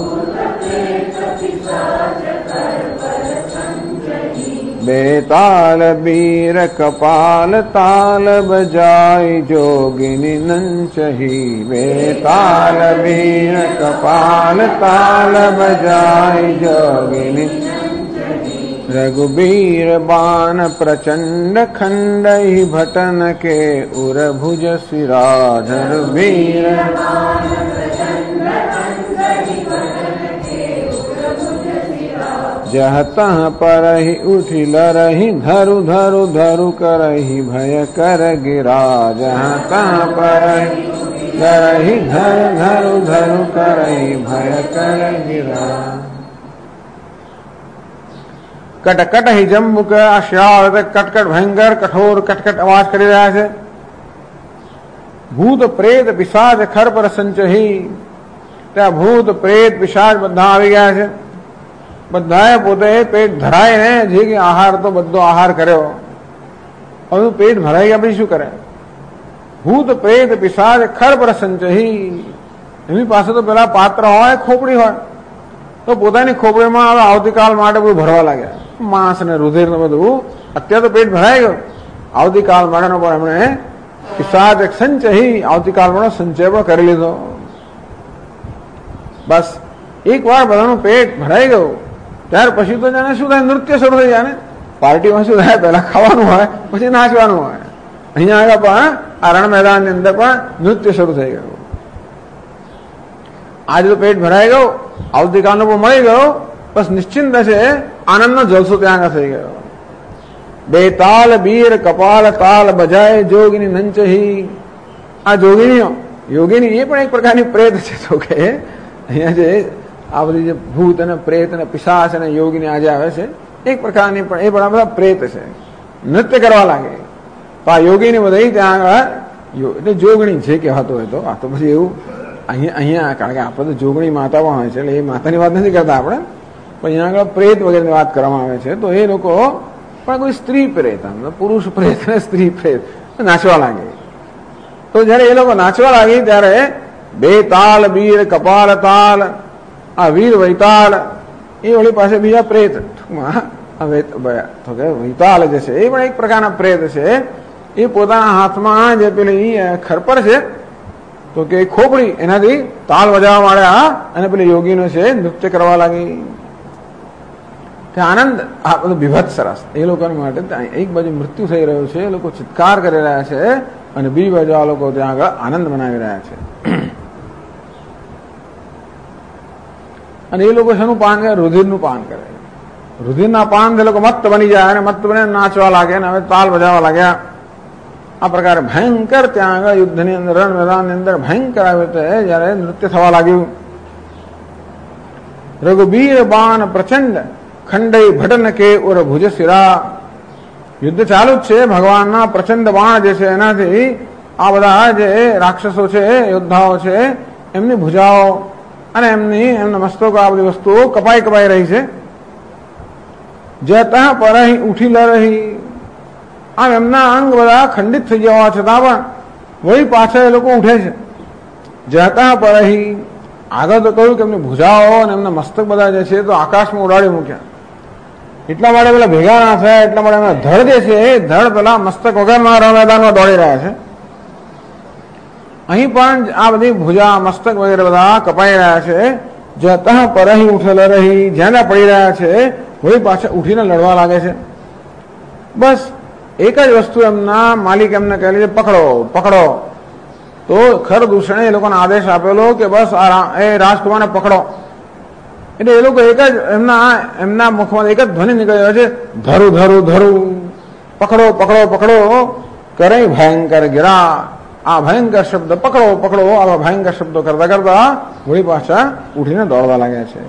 બેતાલ બીર કપાલ તાલ બજાય જોગિની નંચહી, બેતાલ બીર કપાલ તાલ બજાય જોગિની. રઘુબીર બાન પ્રચંડ ખંડઈ ભટન કે ઉર ભુજ સિરાજ, રઘુબીર जह तह परहि उठि लरहि धरु धरु धरु करहि भय कर गिरा। जह तह परहि लरहि धरु धरु धरु करहि भय कर गिरा। કટકટ હિ જંબુક, આ શિયાળ કટકટ ભયંકર કઠોર કટકટ અવાજ કરી રહ્યા છે. ભૂત પ્રેત પિશાચ ખર પર સંચહી, ત્યાં ભૂત પ્રેત પિશાચ બધા આવી ગયા છે. બધાએ પોતે પેટ ધરાઈને જે કે આહાર તો બધો આહાર કર્યો. હવે પેટ ભરાઈ ગયા પછી શું કરે? ભૂત પ્રેત પિશાચ ખર પર સંચહી, એમની પાસે તો પેલા પાત્ર હોય, ખોપડી હોય, તો પોતાની ખોપડીમાં હવે આવતીકાલ માટે બધું ભરવા લાગ્યા, માંસ ને રુધિર ને બધું. અત્યારે તો પેટ ભરાઈ ગયું, આવતીકાલ માટેનો પણ એમણે પિશાચ સંચહી, આવતીકાલ માટે સંચય પણ કરી લીધો. બસ એક વાર બધાનું પેટ ભરાઈ ગયું ત્યાર પછી તો જાણે શું થાય, નૃત્ય શરૂ થઈ જાય ને. પાર્ટીમાં શું થાય, પહેલા ખાવાનું હોય પછી નાચવાનું હોય. અહીંયા આગળ પણ આ રણ મેદાનની અંદર પણ નૃત્ય શરૂ થઈ ગયું. આજે તો પેટ ભરાઈ ગયો, આવતીકાલનો પણ મળી ગયો, બસ નિશ્ચિંત છે, આનંદનો જલસો ત્યાં આગળ થઈ ગયો. બે તાલ બીર કપાલ તાલ બજાય જોગીની નંચહી. આ જોગીનીઓ, યોગીની એ પણ એક પ્રકારની પ્રેત છે. તો કે અહીંયા જે આ બધી જે ભૂત અને પ્રેત અને પિશાચ અને યોગીની આજે આવે છે, એક પ્રકારની પણ એ પણ આ બધા પ્રેત છે, નૃત્ય કરવા લાગે. તો આ યોગીની બધા ત્યાં આગળ એટલે જોગણી જે કહેવાતો હોય. તો આ તો પછી એવું અહીંયા કારણ કે આપણે તો જોગણી માતા પણ હોય છે, એટલે એ માતાની વાત નથી કરતા આપણે, પણ અહીંયા આગળ પ્રેત વગેરેની વાત કરવામાં આવે છે. તો એ લોકો પણ કોઈ સ્ત્રી પ્રેત, પુરુષ પ્રેત અને સ્ત્રી પ્રેત નાચવા લાગે. તો જયારે એ લોકો નાચવા લાગી ત્યારે બે તાલ બીર કપાલ તાલ, આ વીર વૈતાલ એ વળી પાસે બીજા પ્રેત, વૈતાલ જે છે એ પણ એક પ્રકારના પ્રેત છે. એ પોતાના હાથમાં જે પેલી ખરપર છે, તો કે ખોપડી, એનાથી તાલ વજાવવા માંડ્યા અને પેલી યોગીનો છે નૃત્ય કરવા લાગી. આનંદ આ બધું બીભત્સ સરસ એ લોકોને માટે. એક બાજુ મૃત્યુ થઈ રહ્યું છે, એ લોકો ચિત્કાર કરી રહ્યા છે, અને બીજી બાજુ આ લોકો ત્યાં આગળ આનંદ મનાવી રહ્યા છે. અને એ લોકો શેનું પાન કરે? રુધિરનું પાન કરે. રુધિરના પાનથી લોકો મત્ત બની જાય અને મત્ત બને નાચવા લાગે અને હવે તાલ બજાવવા લાગ્યા. આ પ્રકારે ભયંકર ત્યાં આગળ યુદ્ધની અંદર, રણ મેદાનની અંદર ભયંકર આવી રીતે જયારે નૃત્ય થવા લાગ્યું. રઘુબીર બાણ પ્રચંડ ખંડઈ ભટન કે ઉર ભુજ શિરા. યુદ્ધ ચાલુ જ છે, ભગવાનના પ્રચંડ બાણ જે છે એનાથી આ બધા જે રાક્ષસો છે, યોદ્ધાઓ છે, એમની ભુજાઓ અને એમના મસ્તકો, આ બધી વસ્તુઓ કપાઈ રહી છે. જતા પરહી ઉઠી લ રહી. આમ એમના અંગ બધા ખંડિત થઈ ગયા હોવા છતાં પણ વળી પાછા એ લોકો ઉઠે છે. જતા પરહી, આગળ તો કહ્યું કે એમની ભુજાઓ અને એમના મસ્તક બધા જે છે તો આકાશમાં ઉડાડી મૂક્યા. એટલા માટે પેલા ભેગા ના થયા, એટલા માટે એમના ધડ જે છે એ ધડ પેલા મસ્તક વગરના રણ મેદાનમાં દોડી રહ્યા છે. અહીં પણ આ બધી ભુજા મસ્તક વગેરે બધા કપાઈ રહ્યા છે. જતા પરહી ઉઠેલ રહી, જ્યાં પડી રહ્યા છે વળી પાછા ઉઠીને લડવા લાગે છે. બસ એક જ વસ્તુ એમના માલિક એમને કહેલી છે, પકડો પકડો. તો ખર દૂષણે એ લોકોને આદેશ આપેલો કે બસ એ રાજકુમારને પકડો. એટલે એ લોકો એક જ એમના મુખમાં એક જ ધ્વનિ નીકળ્યો છે, ધરું ધરું ધરું, પકડો પકડો પકડો, કરે ભયંકર ગિરા. આ ભયંકર શબ્દ પકડો પકડો, આવા ભયંકર શબ્દો કરતા કરતા વળી પાછા ઉઠીને દોડવા લાગ્યા છે.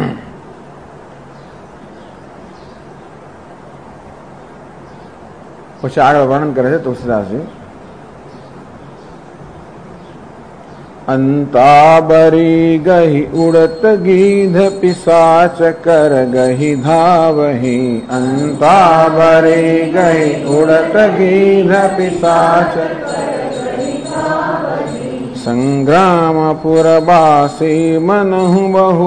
પછી આગળ વર્ણન કરે છે તુલસીદાસજી. અંતાબરી ગહી ઉડત ગીધ પિશાચ કર ગહી ધાવહી. અંતાબરી ગહી ઉડત ગીધ પિશાચ સંગ્રામપુર બાસી મનહુ બહુ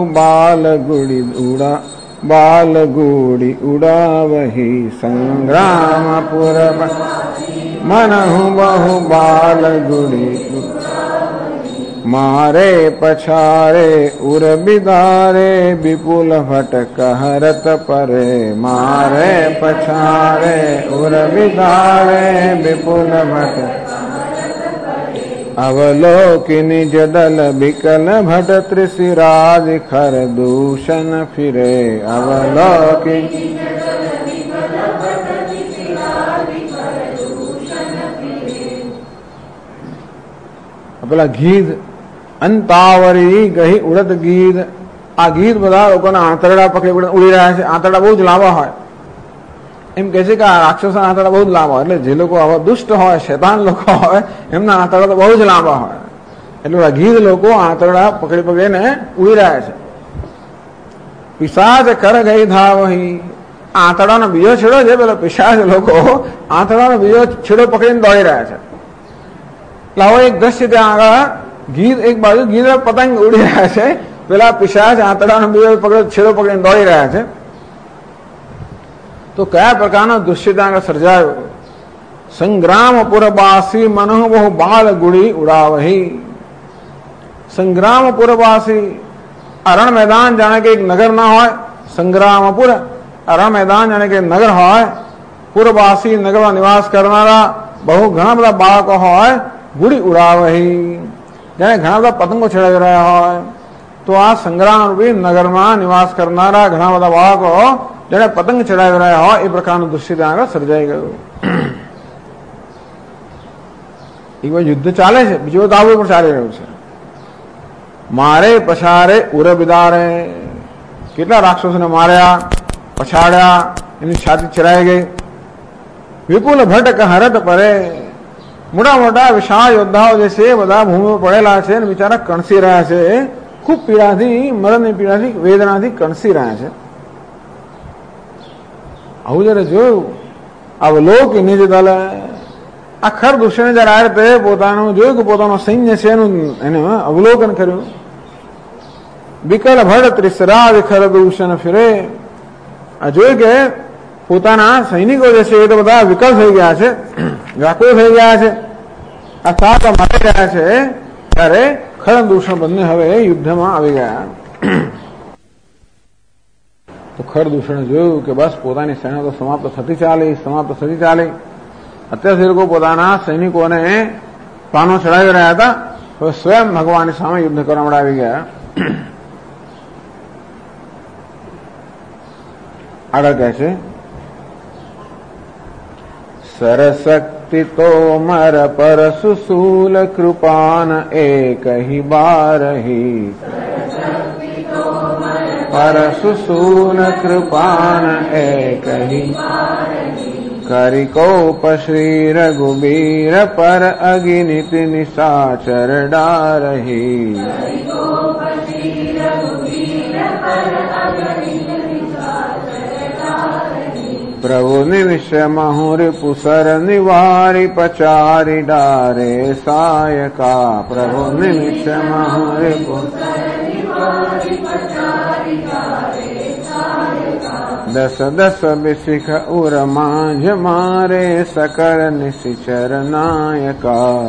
બાલગુડી ઉડાવહી. સંગ્રામપુર મનહુ બહુ બાલગુડી. મારે પછારે ઉર બિદારે વિપુલ ભટ કહરત પરે. મારે પછારે ઉર બિદારે વિપુલ ભટ અવલોકિની જડલ બિકલ ભટ ત્રિશિરાજ ખર દૂષણ ફિરે. અવલોકિ પેલા ગીધ અંતાવરી ગહી ઉડત ગીધ. આ ગીધ બધા લોકોના આંતરડા પકડી ઉડી રહ્યા છે. આંતરડા બહુ જ લાંબા હોય. એમ કે છે કે આ રાક્ષસોના આંતરડા બહુ જ લાંબા હોય, એટલે જે લોકો આવા દુષ્ટ હોય, શૈતાન લોકો હોય, એમના આંતરડા તો બહુ જ લાંબા હોય. એટલે ગીધ લોકો આંતરડા પકડી પકડીને ઉડી રહ્યા છે. પિશાચ કર ગઈ ધાવહી, આંતરડાનો બીજો છેડો છે, પેલો પિશાચ લોકો આંતરડાનો બીજો છેડો પકડીને દોડી રહ્યા છે. એટલે આવો એક દ્રશ્ય ત્યાં આગળ ગીધ એક બાજુ ગીધ પતંગ ઉડી રહ્યા છે, પેલા પિશાચ આંતરડાનો બીજો છેડો પકડીને દોડી રહ્યા છે. તો કયા પ્રકારનો દૃશ્ય ત્યાં આગળ સર્જાયો. સંગ્રામપુરવાસી મનોહ બહુ બાલ ગુડી ઉડાવહી. સંગ્રામપુરવાસી, અરણ મેદાન જાણે કે એક નગર ના હોય. સંગ્રામપુર અરણ મેદાન જાણે કે નગર હોય. પુરવાસી, નગરમાં નિવાસ કરનારા બહુ ઘણા બધા બાળકો હોય. ગુડી ઉડાવહી, જાણે ઘણા બધા પતંગો ચડાવી રહ્યા હોય. તો આ સંગ્રામ રૂપી નગરમાં નિવાસ કરનારા ઘણા બધા બાળકો જેને પતંગ ચડાવી રહ્યા હોય એ પ્રકારનું દૃશ્ય ત્યાં આગળ સર્જાઈ ગયું. એક બાજુ યુદ્ધ ચાલે છે, બીજો દાવો પણ ચાલી રહ્યું છે. મારે પછારે ઉર બિદારે, કેટલા રાક્ષસોને માર્યા, પછાડ્યા, એની છાતી ચડાઈ ગઈ. વિપુલ ભટ્ટ હરત પરે, મોટા મોટા વિશાળ યોદ્ધાઓ જે છે બધા ભૂમિ પર પડેલા છે અને બિચારા કણસી રહ્યા છે. ખૂબ પીડાથી, મરણની પીડાથી, વેદનાથી કણસી રહ્યા છે. આવું જયારે જોયું, અવલોક નિજ દલ, આ ખર દુષ્યને જયારે આ રીતે પોતાનું જોયું કે પોતાનું સૈન્ય છે એનું એને અવલોકન કર્યું. વિકલ ભટ્ટ ત્રિસરાજ ખર દૂષણ ફિરે, આ જોયું કે પોતાના સૈનિકો જે છે એ તો બધા વિકલ થઈ ગયા છે, વ્યાકુળ થઈ ગયા છે, આ સાત મારી રહ્યા છે. ત્યારે ખર દૂષણ બંને હવે યુદ્ધમાં આવી ગયા. તો ખર દૂષણે જોયું કે બસ પોતાની સેના તો સમાપ્ત થતી ચાલી. અત્યાર સુધી લોકો પોતાના સૈનિકોને પાનો ચડાવી રહ્યા હતા, હવે સ્વયં ભગવાનની સામે યુદ્ધ કરવા માટે આવી ગયા. આગળ કહે છે, સરશક્તિ તોમર પરશુ શૂલ કૃપાન એક હિ બારહી. પરશુ શૂલ કૃપાન એક હિ કરિકોપ શ્રી રઘુબીર પર અગિનિત નિશાચર ડારહી. પ્રભુ નિમિષ મહુર પુસર નિવારી પચારી ડારે સાયકા. પ્રભુ નિમિષ મહુર દસ દસ બિસિખ ઉર માંઝ મારે સકળ નિશિચર નાયકા.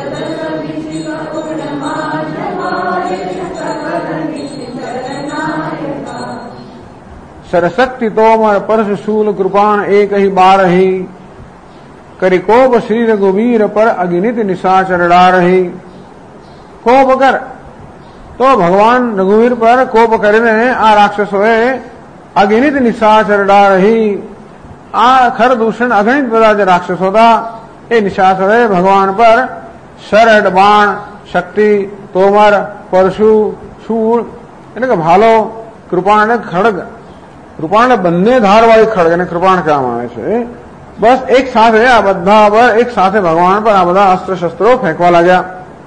સરશક્તિ તોમર પરશુ શૂલ કૃપાન એક હિ બારહી. કરિકોપ શ્રી રઘુવીર પર અગિનિત નિશાચર ડારહી. કોપ કર, તો ભગવાન રઘુવીર પર કોપ કરીને આ રાક્ષસોએ અગિનિત નિશાચર ડારહી. આ ખર દૂષણ અગણિત બધા જે રાક્ષસો હતા એ નિશાચરે ભગવાન પર શરડ, બાણ, શક્તિ, તોમર, પરશુ, શૂળ એટલે કે ભાલો, કૃપાણ એટલે ખડગ. કૃપાણ બંને ધારવાળી ખડગ અને કૃપાણ કહેવામાં આવે છે. બસ એક સાથે આ બધા પર એક સાથે ભગવાન પર આ બધા અસ્ત્ર શસ્ત્રો ફેંકવા લાગ્યા.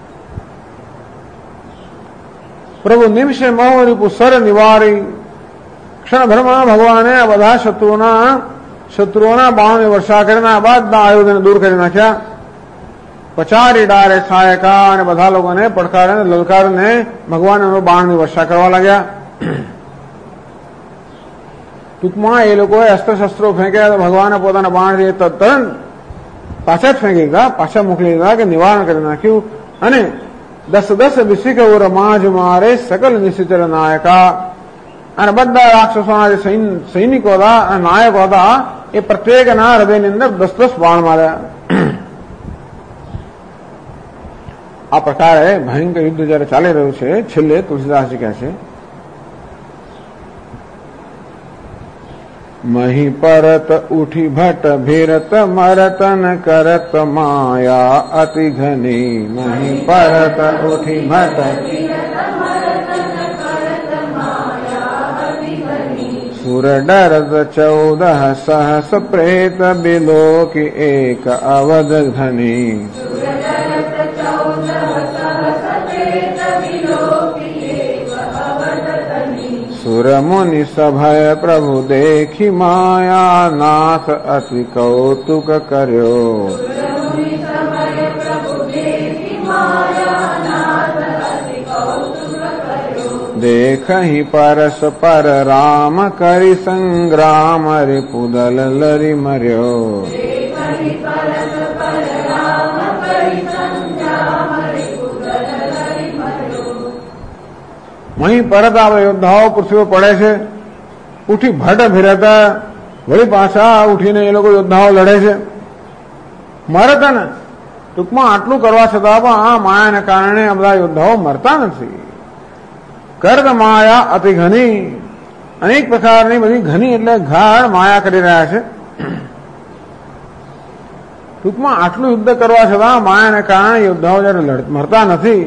પ્રભુ નિમિષે મહોરીપુ સર નિવારી. ક્ષણભરમાં ભગવાને આ બધા શત્રુઓના બાણોની વર્ષા કરીને આ બધા આયુધને દૂર કરી નાખ્યા. પચારી ડારે સાયકા, અને બધા લોકોને પડકારીને લલકારીને ભગવાન બાણની વર્ષા કરવા લાગ્યા. ટૂંકમાં એ લોકોએ અસ્ત્ર શસ્ત્રો ફેંક્યા તો ભગવાને પોતાના બાણથી તરત પાછા જ ફેંકી દીધા, પાછા મોકલી દીધા કે નિવારણ કરી નાખ્યું. અને દસ દસ બિસિક ઉર માંઝ મારે સકલ નિશિચર નાયકા. અને બધા રાક્ષસોના જે સૈનિકો હતા અને નાયકો હતા એ પ્રત્યેકના હૃદયની અંદર 10-10 બાણ માર્યા. આ પ્રકારે ભયંકર યુદ્ધ જયારે ચાલી રહ્યું છે, છેલ્લે તુલસીદાસજી કહે છે, મહી પરત ઉઠી ભટ્ટ ભીરત મરતન કરત માયા અતિ ઘની. મહી પરત ઉઠી ભટ્ટ સુર ડરદ 14 સહસ પ્રેત બિલોકી એક અવધ ધની. सुर मुनि सभय प्रभु देखी माया नाथ अति कौतुक कर्यो देखहि परस पर राम करि संग्राम रिपुदल लरि मर्यो वहीं परत आवे योद्धाओं पृथ्वी पर पड़े છે ઉઠી ભટ ફેરતા વળી પાછા ઉઠીને એ લોકો યોદ્ધાઓ લડે છે મરે છે ને ટૂંકમાં આટલું કરવા છતાં પણ આ માયાને કારણે આ બધા યોદ્ધાઓ મરતા નથી કર્દ માયા અતિ ઘની અનેક પ્રકારની બધી ઘની એટલે ગાઢ માયા કરી રહ્યા છે ટૂંકમાં આટલું યુદ્ધ કરવા છતાં માયાને કારણે યોદ્ધાઓ જયારે મરતા નથી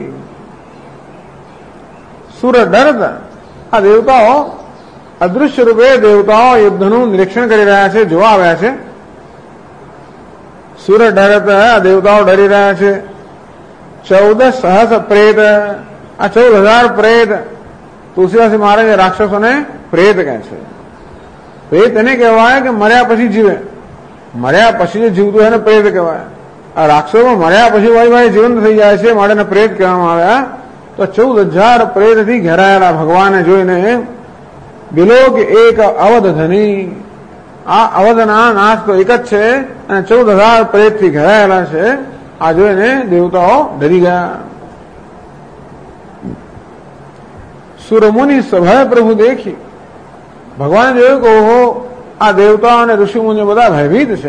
સુર ડરત આ દેવતાઓ અદૃશ્ય રૂપે દેવતાઓ યુદ્ધનું નિરીક્ષણ કરી રહ્યા છે જોવા આવ્યા છે સુર ડરત આ દેવતાઓ ડરી રહ્યા છે 14 સહસ્ર પ્રેત આ 14,000 પ્રેત તુલસીદાસ મહારાજ રાક્ષસોને પ્રેત કહે છે પ્રેત એને કહેવાય કે મર્યા પછી જીવે મર્યા પછી જે જીવતું એને પ્રેત કહેવાય આ રાક્ષસો મર્યા પછી વાળી જીવંત થઈ જાય છે માટે એને પ્રેત કહેવામાં આવ્યા તો 14,000 પ્રેતથી ઘેરાયેલા ભગવાને જોઈને બિલોક એક અવધ ધની આ અવધના નાશ તો એક જ છે અને 14,000 પ્રેતથી ઘેરાયેલા છે આ જોઈને દેવતાઓ ડરી ગયા સુરમુનિ સભય પ્રભુ દેખી ભગવાને જોયું કે ઓહો આ દેવતાઓ અને ઋષિમુનિઓ બધા ભયભીત છે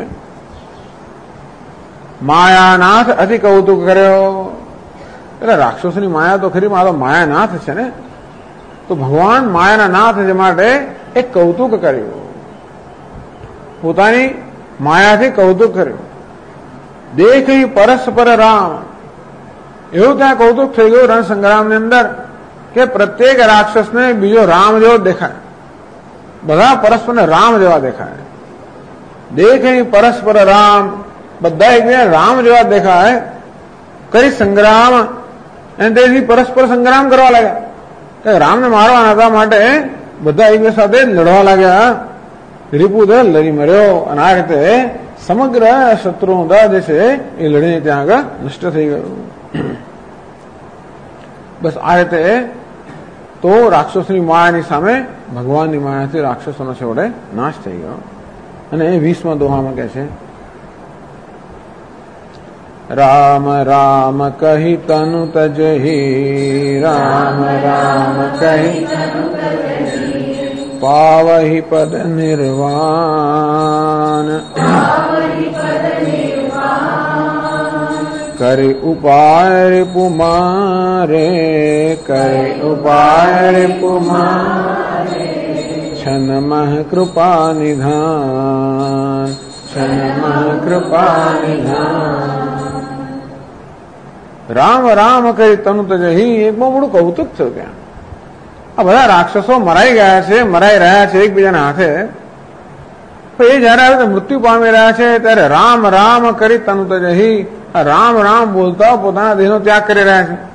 માયાનાથ અતિ કૌતુક કર્યો એટલે રાક્ષસોની માયા તો ખરી મારો માયાનાથ છે ને તો ભગવાન માયાના નાથ છે માટે એક કૌતુક કર્યું પોતાની માયાથી કૌતુક કર્યું દેખી પરસ્પર રામ એવું ત્યાં કૌતુક થઈ ગયું રણ સંગ્રામની અંદર કે પ્રત્યેક રાક્ષસને બીજો રામ જેવો દેખાય બધા પરસ્પરને રામ જેવા દેખાય દેખી પરસ્પર રામ બધા એકબીજા રામ જેવા દેખાય કરી સંગ્રામ અને તેથી પરસ્પર સંગ્રામ કરવા લાગ્યા રામને મારવાના હતા માટે બધા એકબીજા સાથે લડવા લાગ્યા રિપુદલ લડી મર્યો અને આ રીતે સમગ્ર શત્રુનું દળ જે છે એ લડીને ત્યાં આગળ નષ્ટ થઈ ગયું બસ આ રીતે તો રાક્ષસોની માયાની સામે ભગવાનની માયાથી રાક્ષસોનો છેવટે નાશ થઈ ગયો અને 20મા દોહામાં કહે છે રામ રામ કહી તનુ તજહી રામ રામ કહી પાવહી પદ નિર્વાણ કરી ઉપાય રિપુમારે કરી ઉપાય રિપુમારે છન્મઃ કૃપા નિધાન છન્મઃ કૃપા નિધાન રામ રામ કરી તનુ તજહી એક બહુ મોટું કૌતુક થયું ત્યાં આ બધા રાક્ષસો મરાઈ ગયા છે મરાઈ રહ્યા છે એકબીજાના હાથે એ જયારે આવે મૃત્યુ પામી રહ્યા છે ત્યારે રામ રામ કરી તનુ તજહી રામ રામ બોલતા પોતાના દેહનો ત્યાગ કરી રહ્યા છે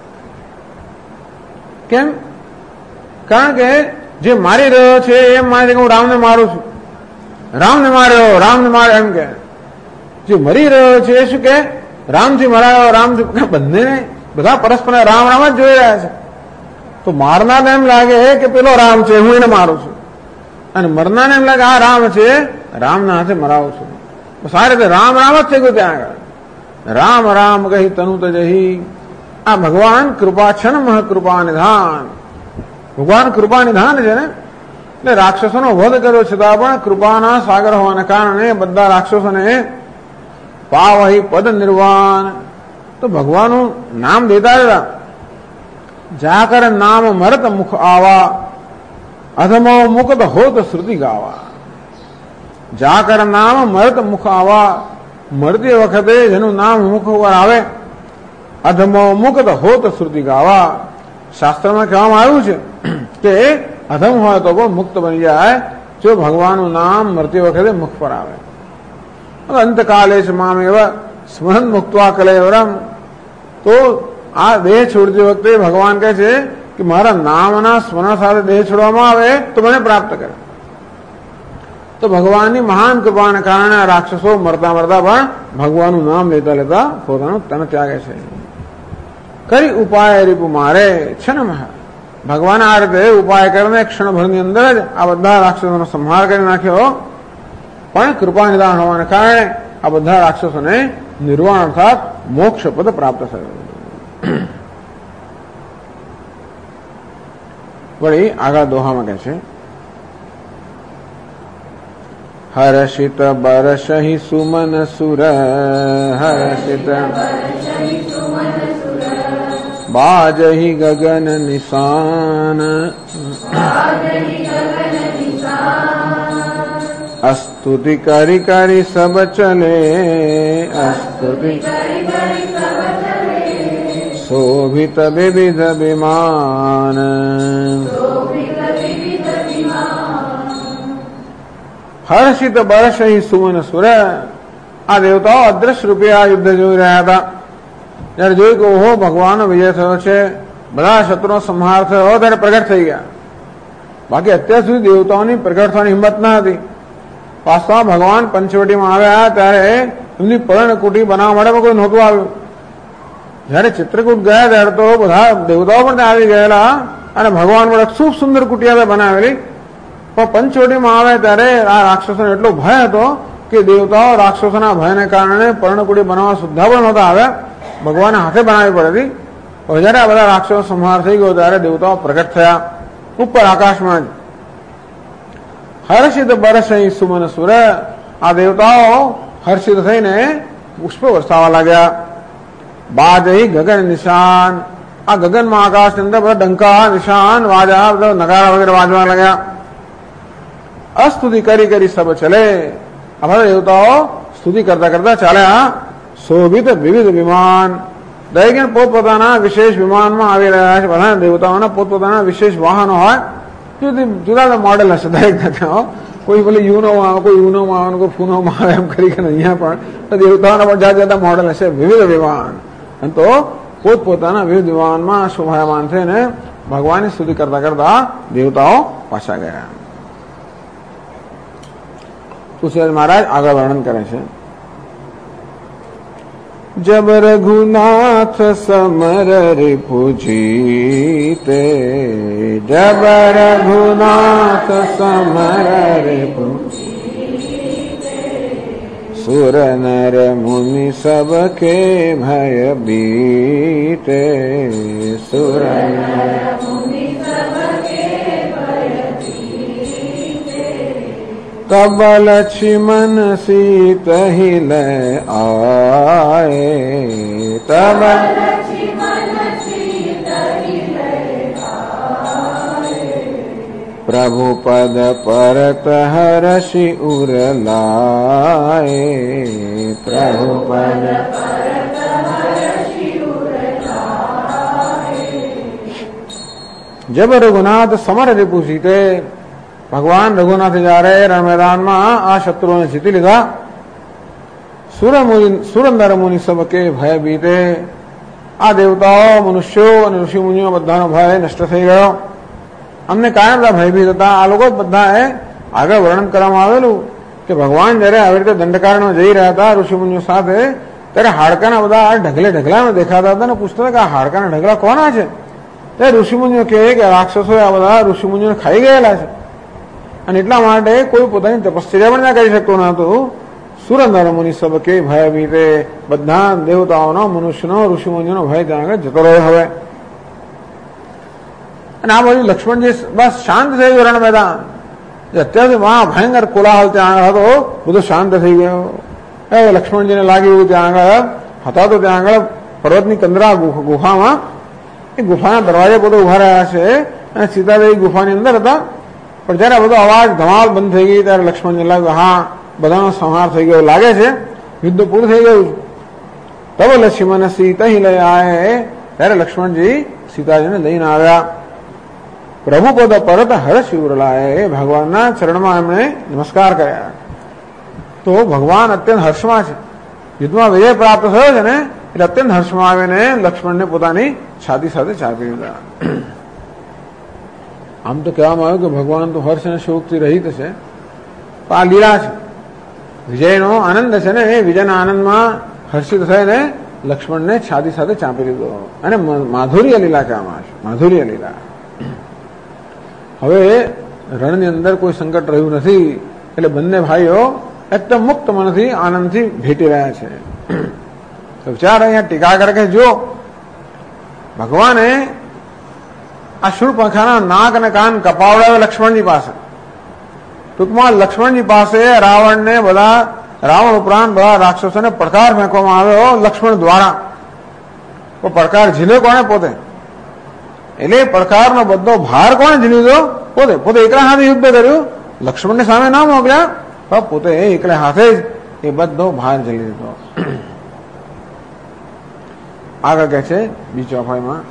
કેમ કારણ કે જે મારી રહ્યો છે એમ માને છે કે હું રામને મારું છું રામને માર્યો રામને માર્યો એમ કે જે મરી રહ્યો છે એ શું કે રામથી મરાયો રામથી બંને બધા પરસ્પર રામ રામ જ જોઈ રહ્યા છે તો મારનારને એમ લાગે કે પેલો રામ છે હું એને મારું છું અને મરનારને એમ લાગે આ રામ છે રામના હાથે મરાવું છું આ રીતે રામ રામ જ થઈ ગયું ત્યાં આગળ રામ રામ કહી તનુ તજહી આ ભગવાન કૃપા છન્મઃ કૃપા નિધાન ભગવાન કૃપા નિધાન છે ને એટલે રાક્ષસોનો વધ કર્યો છતાં પણ કૃપાના સાગર હોવાને કારણે બધા રાક્ષસોને પાવહી પદ નિર્વાણ તો ભગવાનનું નામ દેતા હતા જાકર નામ મરત મુખ આવા અધમો મુકત હોત શ્રુતિ ગાવા જાકર નામ મરત મુખ આવા મરતી વખતે જેનું નામ મુખ ઉપર આવે અધમો મુકત હોત શ્રુતિ ગાવા શાસ્ત્રમાં કહેવામાં આવ્યું છે કે અધમ હોય તો પણ મુક્ત બની જાય જો ભગવાનનું નામ મરતી વખતે મુખ પર આવે અંતકાલે છે મામ એવા સ્મરણ મુક્તવા કલેવરમ તો આ દેહ છોડતી વખતે ભગવાન કહે છે કે મારા નામના સ્મરણ સાથે દેહ છોડવામાં આવે તો મને પ્રાપ્ત કરે. તો ભગવાનની મહાન કૃપાને કારણે આ રાક્ષસો મરતા મરતા પણ ભગવાનનું નામ લેતા લેતા પોતાનું તન ત્યાગે છે. કરી ઉપાય રીપુ મારે છે ને ભગવાન આ રીતે ઉપાય કરીને ક્ષણભરની અંદર જ આ બધા રાક્ષસોનો સંહાર કરી નાખ્યો. પણ કૃપા નિદાન હોવાને કારણે આ બધા રાક્ષસોને નિર્વાણ અર્થાત મોક્ષ પદ પ્રાપ્ત થયું. વળી આગળ દોહામાં કહે છે, હર્ષિત બરસહિ સુમન સુર હર્ષિત બાજહિ ગગન નિશાન અસ્તુતિ કરી કરી સબ ચલે અસ્તુતિ શોભિત વિવિધ વિમાન. હર્ષિત બરસહિ સુમન સુર. આ દેવતાઓ અદ્રશ્ય રૂપે આ યુદ્ધ જોઈ રહ્યા હતા. જયારે જોયું કે ઓહો ભગવાનનો વિજય થયો છે, બધા શત્રુનો સંહાર થયો, ત્યારે પ્રગટ થઈ ગયા. બાકી અત્યાર સુધી દેવતાઓની પ્રગટ થવાની હિંમત ન હતી. વાસ્તવમાં ભગવાન પંચવટીમાં આવ્યા ત્યારે એમની પર્ણકુટી બનાવવા માટે કોઈ નહોતું આવ્યું. જયારે ચિત્રકૂટ ગયા ત્યારે તો બધા દેવતાઓ પણ ત્યાં આવી ગયેલા અને ભગવાન વડે ખૂબ સુંદર કુટિયા બનાવેલી. પણ પંચવટીમાં આવે ત્યારે આ રાક્ષસોને એટલો ભય હતો કે દેવતાઓ રાક્ષસોના ભયને કારણે પર્ણકુટી બનાવવા સુદ્ધા પણ નહોતા આવ્યા. ભગવાને હાથે બનાવવી પડતી. પણ જયારે આ બધા રાક્ષસો સંહાર થઈ ગયો ત્યારે દેવતાઓ પ્રગટ થયા ઉપર આકાશમાં જ. હર્ષિત બરસહિ સુમન સુર. આ દેવતાઓ હર્ષિત થઈને પુષ્પ વરસાવવા લાગ્યા. બાજહિ ગગન નિશાન. આ ગગનમાં આકાશની અંદર બધા ડંકા નિશાન વાજા બધા નગારા વગેરે વાજવા લાગ્યા. અસ્તુતિ કરી કરી સબ ચલે. આ બધા દેવતાઓ સ્તુતિ કરતા કરતા ચાલ્યા. શોભિત વિવિધ વિમાન. દરેક પોતપોતાના વિશેષ વિમાનમાં આવી રહ્યા છે. બધા દેવતાઓના પોતપોતાના વિશેષ વાહનો હોય, જુદા જુદા મોડેલ હશે દરેક ત્યાં. કોઈ બોલે યુનોમાં આવે, કોઈ યુનોમાં આવે, કોઈ ફૂનોમાં આવે, એમ કરી અહીંયા પણ દેવતાઓના પણ જાત જાતના મોડેલ હશે. વિવિધ વિમાન. અને તો પોતપોતાના વિવિધ વિમાનમાં શોભાયમાન થઈને ભગવાનની સ્તુતિ કરતા કરતા દેવતાઓ પાછા ગયા. તુલસીદાસ મહારાજ આગળ વર્ણન કરે છે, जब रघुनाथ समर रिपु जीते, जब रघुनाथ समर रिपु सुर नर मुनि सबके भय बीते, सुर नर मुनि सबके भय बीते, तब लक्ष्मण सीत ही ले आए, तब लक्ष्मण सीत ही ले आए, प्रभु पद परत हर्षि उर लाए, प्रभु पद परत हर्षि उर लाए. जब रघुनाथ समर रिपु जीते. भगवान रघुनाथ जा रहे रण मैदान में आ शत्रु ने जीती लीधा. सुरंदर मुनि सबके भय बीते. आ देवताओं मनुष्यों और ऋषि मुनियों बधानो भय नष्ट થઈ ગયો. અમને કાયમ બધા ભયભીત હતા. આ લોકો બધાએ આગળ વર્ણન કરવામાં આવેલું કે ભગવાન જયારે આવી રીતે દંડકારણમાં જઈ રહ્યા હતા ઋષિ મુનિઓ સાથે, ત્યારે હાડકાના બધા ઢગલે ઢગલામાં દેખાતા હતા અને પૂછતા હતા કે આ હાડકાના ઢગલા કોના છે? ત્યારે ઋષિ મુનિઓ કહે કે રાક્ષસો આ બધા ઋષિ મુનિઓને ખાઈ ગયેલા છે અને એટલા માટે કોઈ પોતાની તપશ્ચર્યા પણ ના કરી શકતો નહોતું. સુરંદર મુનિ સબકે ભય બીતે. બધા દેવતાઓનો, મનુષ્યનો, ઋષિ મુનિઓનો ભય ત્યાં આગળ જતો રહ્યો હવે. અને આ બાજુ લક્ષ્મણજી બસ શાંત થઈ ગયો રણ મેદાન. અત્યારથી મહા ભયંકર કોલાહલ ત્યાં આગળ હતો, બધું શાંત થઈ ગયો. હવે લક્ષ્મણજીને લાગ્યું ત્યાં આગળ હતા તો ત્યાં આગળ પર્વતની કંદરા ગુફામાં એ ગુફાના દરવાજે બધો ઉભા રહ્યા છે અને સીતાદેવી ગુફાની અંદર હતા. પણ જયારે બધો અવાજ ધમાલ બંધ થઈ ગઈ ત્યારે લક્ષ્મણજી લાગ્યું હા બધાનો સંહાર થઈ ગયો લાગે છે, યુદ્ધ પૂરું થઈ ગયું. તબ લક્ષ્મણ સીતા લઈ આવે. ત્યારે લક્ષ્મણજી સીતાજીને લઈને આવ્યા. પ્રભુ પદ પરત હર્ષ ઉરલાએ. ભગવાનના ચરણમાં એમણે નમસ્કાર કર્યા. તો ભગવાન અત્યંત હર્ષમાં છે. યુદ્ધમાં વિજય પ્રાપ્ત થયો છે ને એટલે અત્યંત હર્ષમાં આવીને લક્ષ્મણને પોતાની છાતી સાથે ચાપી દીધા. આમ તો કહેવામાં આવ્યું કે ભગવાન તો હર્ષ અને શોકથી રહિત છે, તો આ લીલા છે. વિજયનો આનંદ છે ને, એ વિજયના આનંદમાં હર્ષિત થઈને લક્ષ્મણને છાતી સાથે ચાંપી લીધો અને માધુર્ય લીલા કહેવામાં આવે છે, માધુર્ય લીલા. હવે રણની અંદર કોઈ સંકટ રહ્યું નથી એટલે બંને ભાઈઓ એકદમ મુક્ત મનથી આનંદથી ભેટી રહ્યા છે. તો વિચાર અહીંયા ટીકા કરે કે જો ભગવાને આ શૂર્પણખાના નાક અને કાન કપાવડાવે લક્ષ્મણજી પાસે. ટૂંકમાં લક્ષ્મણજી પાસે રાવણને બધા, રાવણ ઉપરાંત બધા રાક્ષસોને પડકાર ફેંકવામાં આવ્યો લક્ષ્મણ દ્વારા. તો પડકાર ઝીલે કોણે? પોતે. એટલે પડકારનો બધો ભાર કોણે ઝીલી લીધો? પોતે. પોતે એકલા હાથે યુદ્ધ કર્યું, લક્ષ્મણને સામે ના મોકલ્યા, પણ પોતે એકલા હાથે જ એ બધો ભાર ઝીલી લીધો. આગળ કહે છે બીજા ભાઈમાં,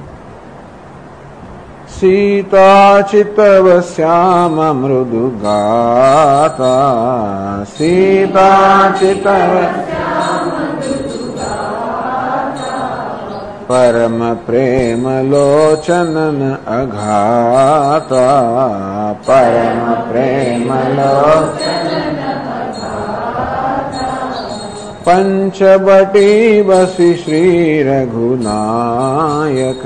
સીતા ચિતવ શ્યામ મૃદુ ગાતા, સીતા ચિતવ પરમ પ્રેમ લોચન અઘાતા, પરમ પ્રેમ લોચન પંચવટી બસી શ્રી રઘુનાયક,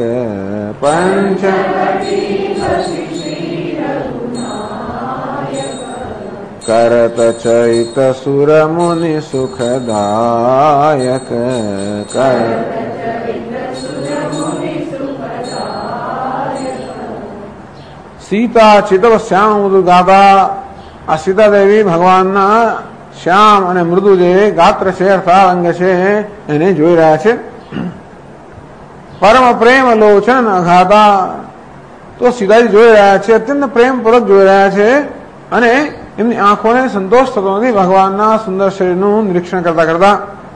પંચવટી બસી શ્રી રઘુનાયક, કરત ચૈત સુર મુનિ સુખદાયક, કરત ચૈત સુર મુનિ સુખદાયક. સીતા ચિતવ શ્યામ મૃદુ ગાતા. આ સીતા દેવી ભગવાનના શ્યામ અને મૃદુ જે ગાત્ર છે અર્થાત અંગ છે એને જોઈ રહ્યા છે. પરમ પ્રેમ લોચન અઘાતા. તો સીતાજી જોઈ રહ્યા છે, અત્યંત પ્રેમપૂર્વક જોઈ રહ્યા છે અને એમની આંખોને સંતોષ થતો નથી ભગવાનના સુંદર શરીરનું નિરીક્ષણ કરતા કરતા.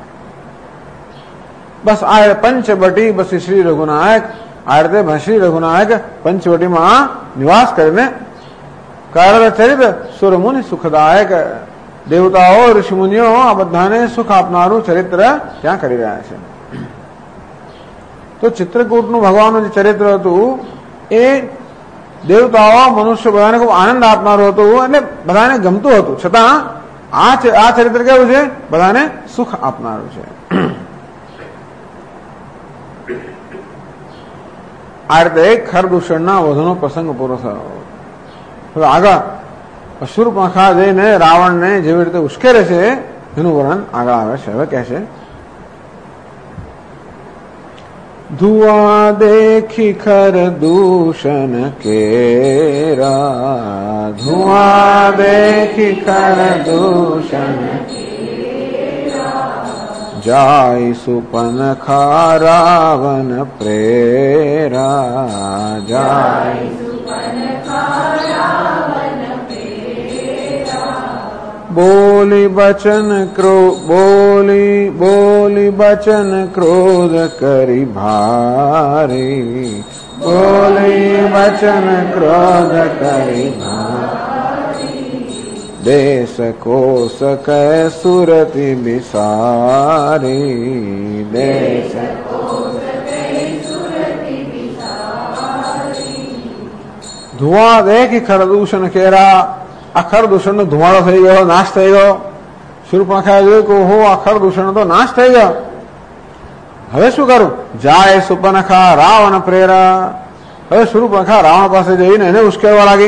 બસ આ પંચવટી બસી શ્રી રઘુનાયક. આ રીતે શ્રી રઘુનાયક પંચવટીમાં નિવાસ કરીને કર ચરિત સુરમુનિ સુખદાયક. દેવતાઓ ઋષિમુનિઓ આ બધાને સુખ આપનારું ચરિત્ર ત્યાં કરી રહ્યા છે. તો ચિત્રકૂટનું ભગવાનનું જે ચરિત્ર હતું એ દેવતાઓ મનુષ્ય બધાને ખૂબ આનંદ આપનારું હતું અને બધાને ગમતું હતું. છતાં આ ચરિત્ર કેવું છે? બધાને સુખ આપનારું છે. આ રીતે ખરદૂષણના વધુનો પ્રસંગ પૂરો થયો. હવે આગળ શૂર્પણખા જઈને રાવણને જેવી રીતે ઉશ્કેરે છે એનું વર્ણન આગળ આવે છે. હવે કહે છે, ધુઆ દેખી ખરદૂષણ કેરા, ધુઆ દેખી ખરદૂષણ જાય સુપનખા રાવણ પ્રેરા, જાય બોલી બચન બોલી બચન ક્રોધ કરી ભારી, બોલી બચન ક્રોધ કરી ભારી, દેશ કોશ કહે સુરતી બિસારી, દેશ કોશ કહે સુરતી બિસારી. ધુઆ દેખી ખરદૂષણ કેરા. આ ખરદૂષણનો ધુમાડો થઈ ગયો, નાશ થઈ ગયો. શૂર્પણખાએ જોયું કે ઓહો, આ ખરદૂષણ તો નાશ થઈ ગયો. હવે શું કરું? જાય સુપર્ણખા રાવણ પ્રેરા. હવે શૂર્પણખા રાવણ પાસે જઈને એને ઉશ્કેરવા લાગી.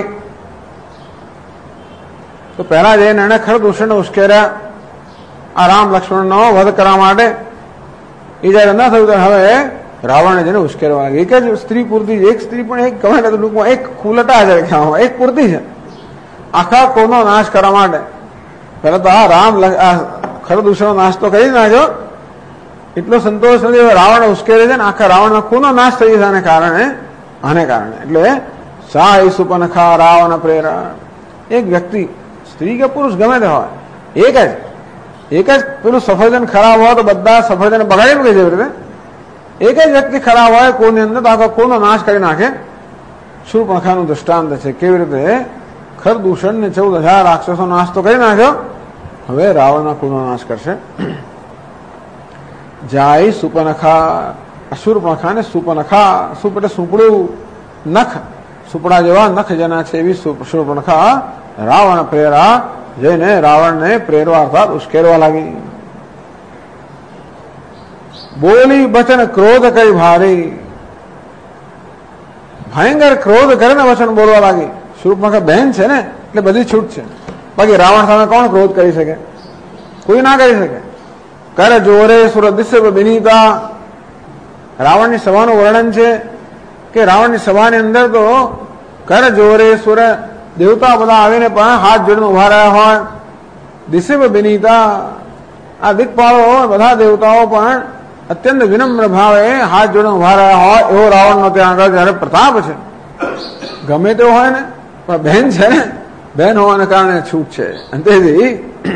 તો પહેલા જઈને એને ખરદૂષણને ઉશ્કેર્યા આ રામ લક્ષ્મણનો વધ કરવા માટે. એ જયારે ન થયું ત્યારે હવે રાવણે જઈને ઉશ્કેરવા લાગી. એક જ સ્ત્રી પૂરતી, એક સ્ત્રી પણ એક ગમે તે ટૂંકમાં એક ખુલટા છે, એક પૂરતી છે આખા કોનો નાશ કરવા માટે. પેલા તો આ રામ ખરદૂષણનો નાશ તો કરી નાખ્યો, એટલો સંતોષ નથી. રાવણ ઉશ્કેરે છે ને આખા રાવણનો કોનો નાશ થઈ જશે આને કારણે. એટલે સા એ સુપનખા રાવણ પ્રેરા. એક વ્યક્તિ, સ્ત્રી કે પુરુષ ગમે તે હોય, એક જ પેલું સફરજન ખરાબ હોય તો બધા સફરજન બગાડી મૂકે જેવી રીતે એક જ વ્યક્તિ ખરાબ હોય કોની અંદર તો આખો કોનો નાશ કરી નાખે. શૂર્પણખાનું દૃષ્ટાંત છે કેવી રીતે ખરદૂષણ ને 14,000 રાક્ષસો નાશ તો કરી નાખ્યો, હવે રાવણના કુળનો નાશ કરશે. જાય સુપનખા. શૂર્પણખા ને સુપનખા, સુપ એટલે સુપડું, નખ સુપડા જેવા નખ જેના છે એવી શૂર્પણખા રાવણ પ્રેરા જઈને રાવણને પ્રેરવા અર્થાત ઉશ્કેરવા લાગી. બોલી વચન ક્રોધ કરી ભારી, ભયંકર ક્રોધ કરીને વચન બોલવા લાગી. શૂર્પણખા બહેન છે ને એટલે બધી છૂટ છે, બાકી રાવણ સામે કોણ ક્રોધ કરી શકે? કોઈ ના કરી શકે. કર જોરે સુર દિશ્ય બિનીતા, રાવણની સભાનું વર્ણન છે કે રાવણની સભાની અંદર તો કર જોરે સુર દેવતા બધા આવીને પણ હાથ જોડીને ઉભા રહ્યા હોય. દિશ્ય બિનીતા, આ દિક્પાળો બધા દેવતાઓ પણ અત્યંત વિનમ્ર ભાવે હાથ જોડીને ઉભા રહ્યા હોય એવો રાવણનો ત્યાં આગળ જયારે પ્રતાપ છે. ગમે તેવો હોય ને પણ બહેન છે ને, બહેન હોવાને કારણે છૂટ છે. અને તેથી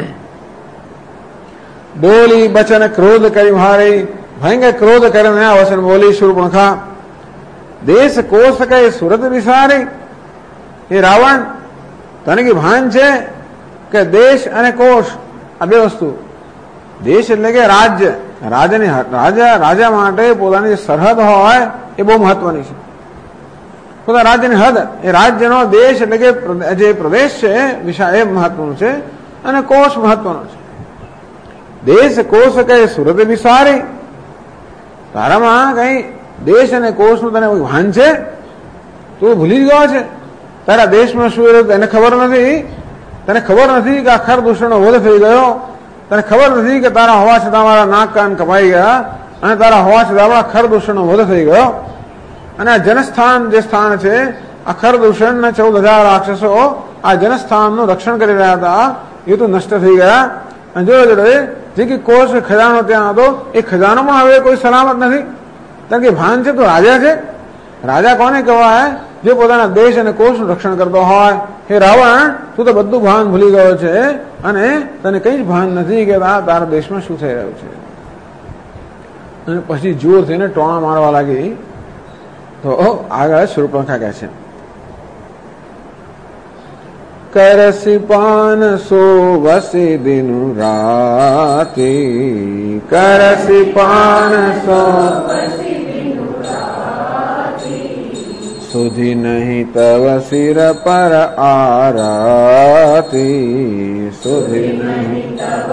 બોલી બચન ક્રોધ કરી ભારી, ભયંકર ક્રોધ કરીને આ વચન બોલી શૂર્પણખા. દેશ કોષ કઈ સુરત વિસારી, એ રાવણ તને કે ભાન છે કે દેશ અને કોષ આ બે વસ્તુ, દેશ એટલે કે રાજ્ય, રાજા માટે પોતાની સરહદ હોય એ બહુ મહત્વની છે. પોતાના રાજ્યની હદ, એ રાજ્યનો દેશ એટલે કે જે પ્રદેશ છે વિશાળ એ મહત્વનું છે, અને કોષ મહત્વનો છે. દેશ કોષ કઈ સુરત વિસારી, તારામાં કઈ દેશ અને કોષનું તને ભાન છે? તું ભૂલી ગયો છે તારા દેશમાં શું રહ્યું એને ખબર નથી. તને ખબર નથી કે આ ખરદૂષણનો વધ થઈ ગયો. તને ખબર નથી કે તારા હોવા છતાં મારા નાક કાન કપાઈ ગયા, અને તારા હોવા છતાં આપણા ખરદૂષણનો વધ થઈ ગયો. અને આ જનસ્થાન જે સ્થાન છે, આ ખરદૂષણના 14,000 રાક્ષસો આ જનસ્થાનનું રક્ષણ કરી રહ્યા હતા, એ તો નષ્ટ થઈ ગયા. અને જોડે જે કે કોષ ખજાનો ત્યાં હતો, એ ખજાનો પણ હવે કોઈ સલામત નથી. કારણ કે ભાન છે તો રાજા છે. રાજા કોને કહેવાય? જે પોતાના દેશ અને કોષનું રક્ષણ કરતો હોય. હે રાવણ, તું તો બધું ભાન ભૂલી ગયો છે, અને તને કઈ જ ભાન નથી કે તારા દેશમાં શું થઈ રહ્યું છે. અને પછી જોર થઈને ટોણા મારવા લાગી. તો આગળ શૂર્પણખા કહે છે, કરસી પાન સો વસી દિન રાતી, કરસી પાન સો સુધી નહીં તવ સિર પર આરતી, સુધી નહીં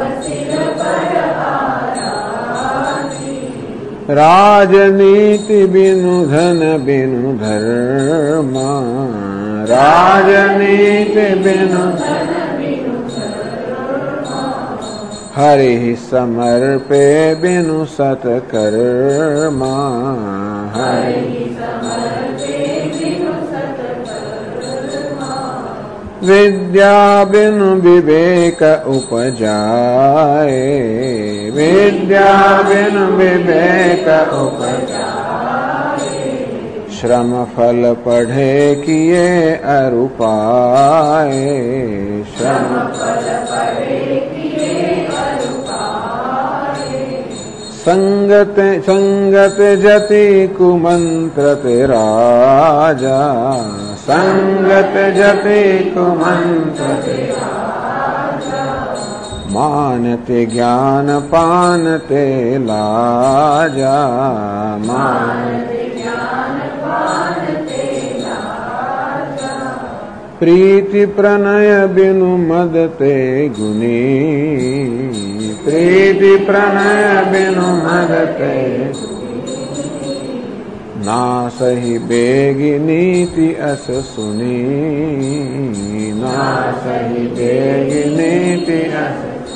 રાજનીતિ બિનુ ધન બિનુ ધર્મ, રાજનીતિ બિનુ હરિ સમર્પે બિનુ સત્કર્મ, હરિ વિદ્યા બિનુ વિવેક ઉપજાય, વિદ્યા બિનુ વિવેક ઉપજાય, શ્રમ ફલ પઢે કિએ અરુપાય, શ્રમ ફલ પઢે કિએ અરુપાય, સંગત સંગત જતિ કુમંત્ર તે રાજા, સંગત જતિ કુમંત્ર તે રાજા, માનતે જ્ઞાન પાનતે લાજા, માનતે જ્ઞાન પાનતે લાજા, પ્રીતિ પ્રણય બિનુ મદતે ગુની, પ્રીતિ પ્રણય બિનુ મદતે ના સહી બેગી નીતિ અસ સુની, ના સહી બેગી નીતિ અસ.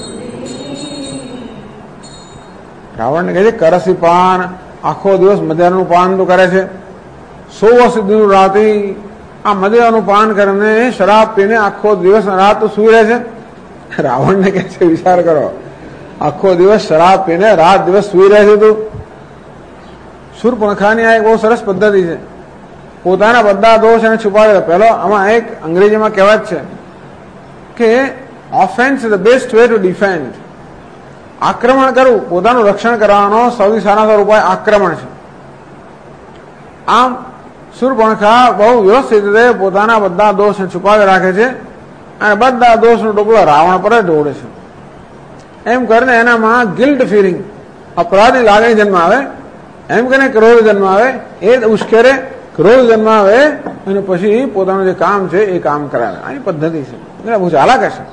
રાવણને કહે છે કરસી પાન, આખો દિવસ મદ્યાનું પાન તો કરે છે. 100 વર્ષ દિન રાતી આ મદ્યાનું પાન કરીને શરાબ પીને આખો દિવસ રાત તો સુઈ રહે છે. રાવણને કહે છે વિચાર કરો, આખો દિવસ શરાબ પીને રાત દિવસ સુઈ રહે છે તું. શૂર્પણખાની આ એક બહુ સરસ પદ્ધતિ છે, પોતાના બધા દોષ એને છુપાવે. પહેલો આમાં એક અંગ્રેજીમાં કહેવત છે કે offence is the best way to defend. આક્રમણ કરવું, પોતાનું રક્ષણ કરવાનો સૌથી સારામાં ઉપાય આક્રમણ છે. આમ શૂર્પણખા બહુ વ્યવસ્થિત રીતે પોતાના બધા દોષને છુપાવી રાખે છે, અને બધા દોષનું ટોપલો રાવણ પર જ ઢોળે છે. એમ કરીને એનામાં ગિલ્ટ ફિલિંગ, અપરાધી લાગણી જન્માવે, એમ કરીને ક્રોધ જન્માવે, એ ઉશ્કેરે ક્રોધ જન્માવે અને પછી પોતાનું જે કામ છે એ કામ કરાવે. આની પદ્ધતિ છે, બહુ ચાલાક હશે.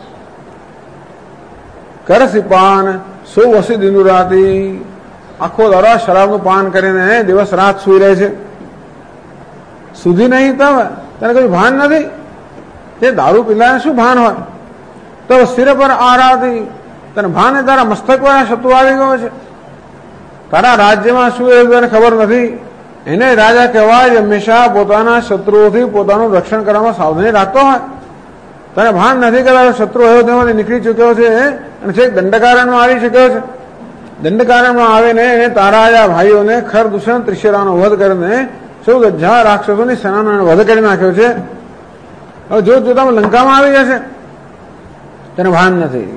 કરસી પાન સો વસી દિનુ રાતી, આખો દાડો શરાબનું પાન કરીને દિવસ રાત સુઈ રહે છે. સુધી નહીં તને કઈ ભાન નથી. તે દારૂ પીલા શું ભાન હોય? તો સિર પર આરાતી, તને ભાન તારા મસ્તક પર શત્રુ આવી ગયો છે. તારા રાજ્યમાં શું એ તને ખબર નથી. એને રાજા કહેવાય હંમેશા પોતાના શત્રુઓથી પોતાનું રક્ષણ કરવામાં સાવધાની રાખતો હોય. તને ભાન નથી કે તારો શત્રુ એવો તેમાંથી નીકળી ચૂક્યો છે અને છેક દંડકારણમાં આવી ચૂક્યો છે. દંડકારણમાં આવીને એને તારા આ ભાઈઓને ખરદૂષણ ત્રિશરાનો વધ કરીને 14,000 રાક્ષસોની સેનાનો વધ કરી નાખ્યો છે. હવે જો જોતામાં લંકામાં આવી જશે. તને ભાન નથી,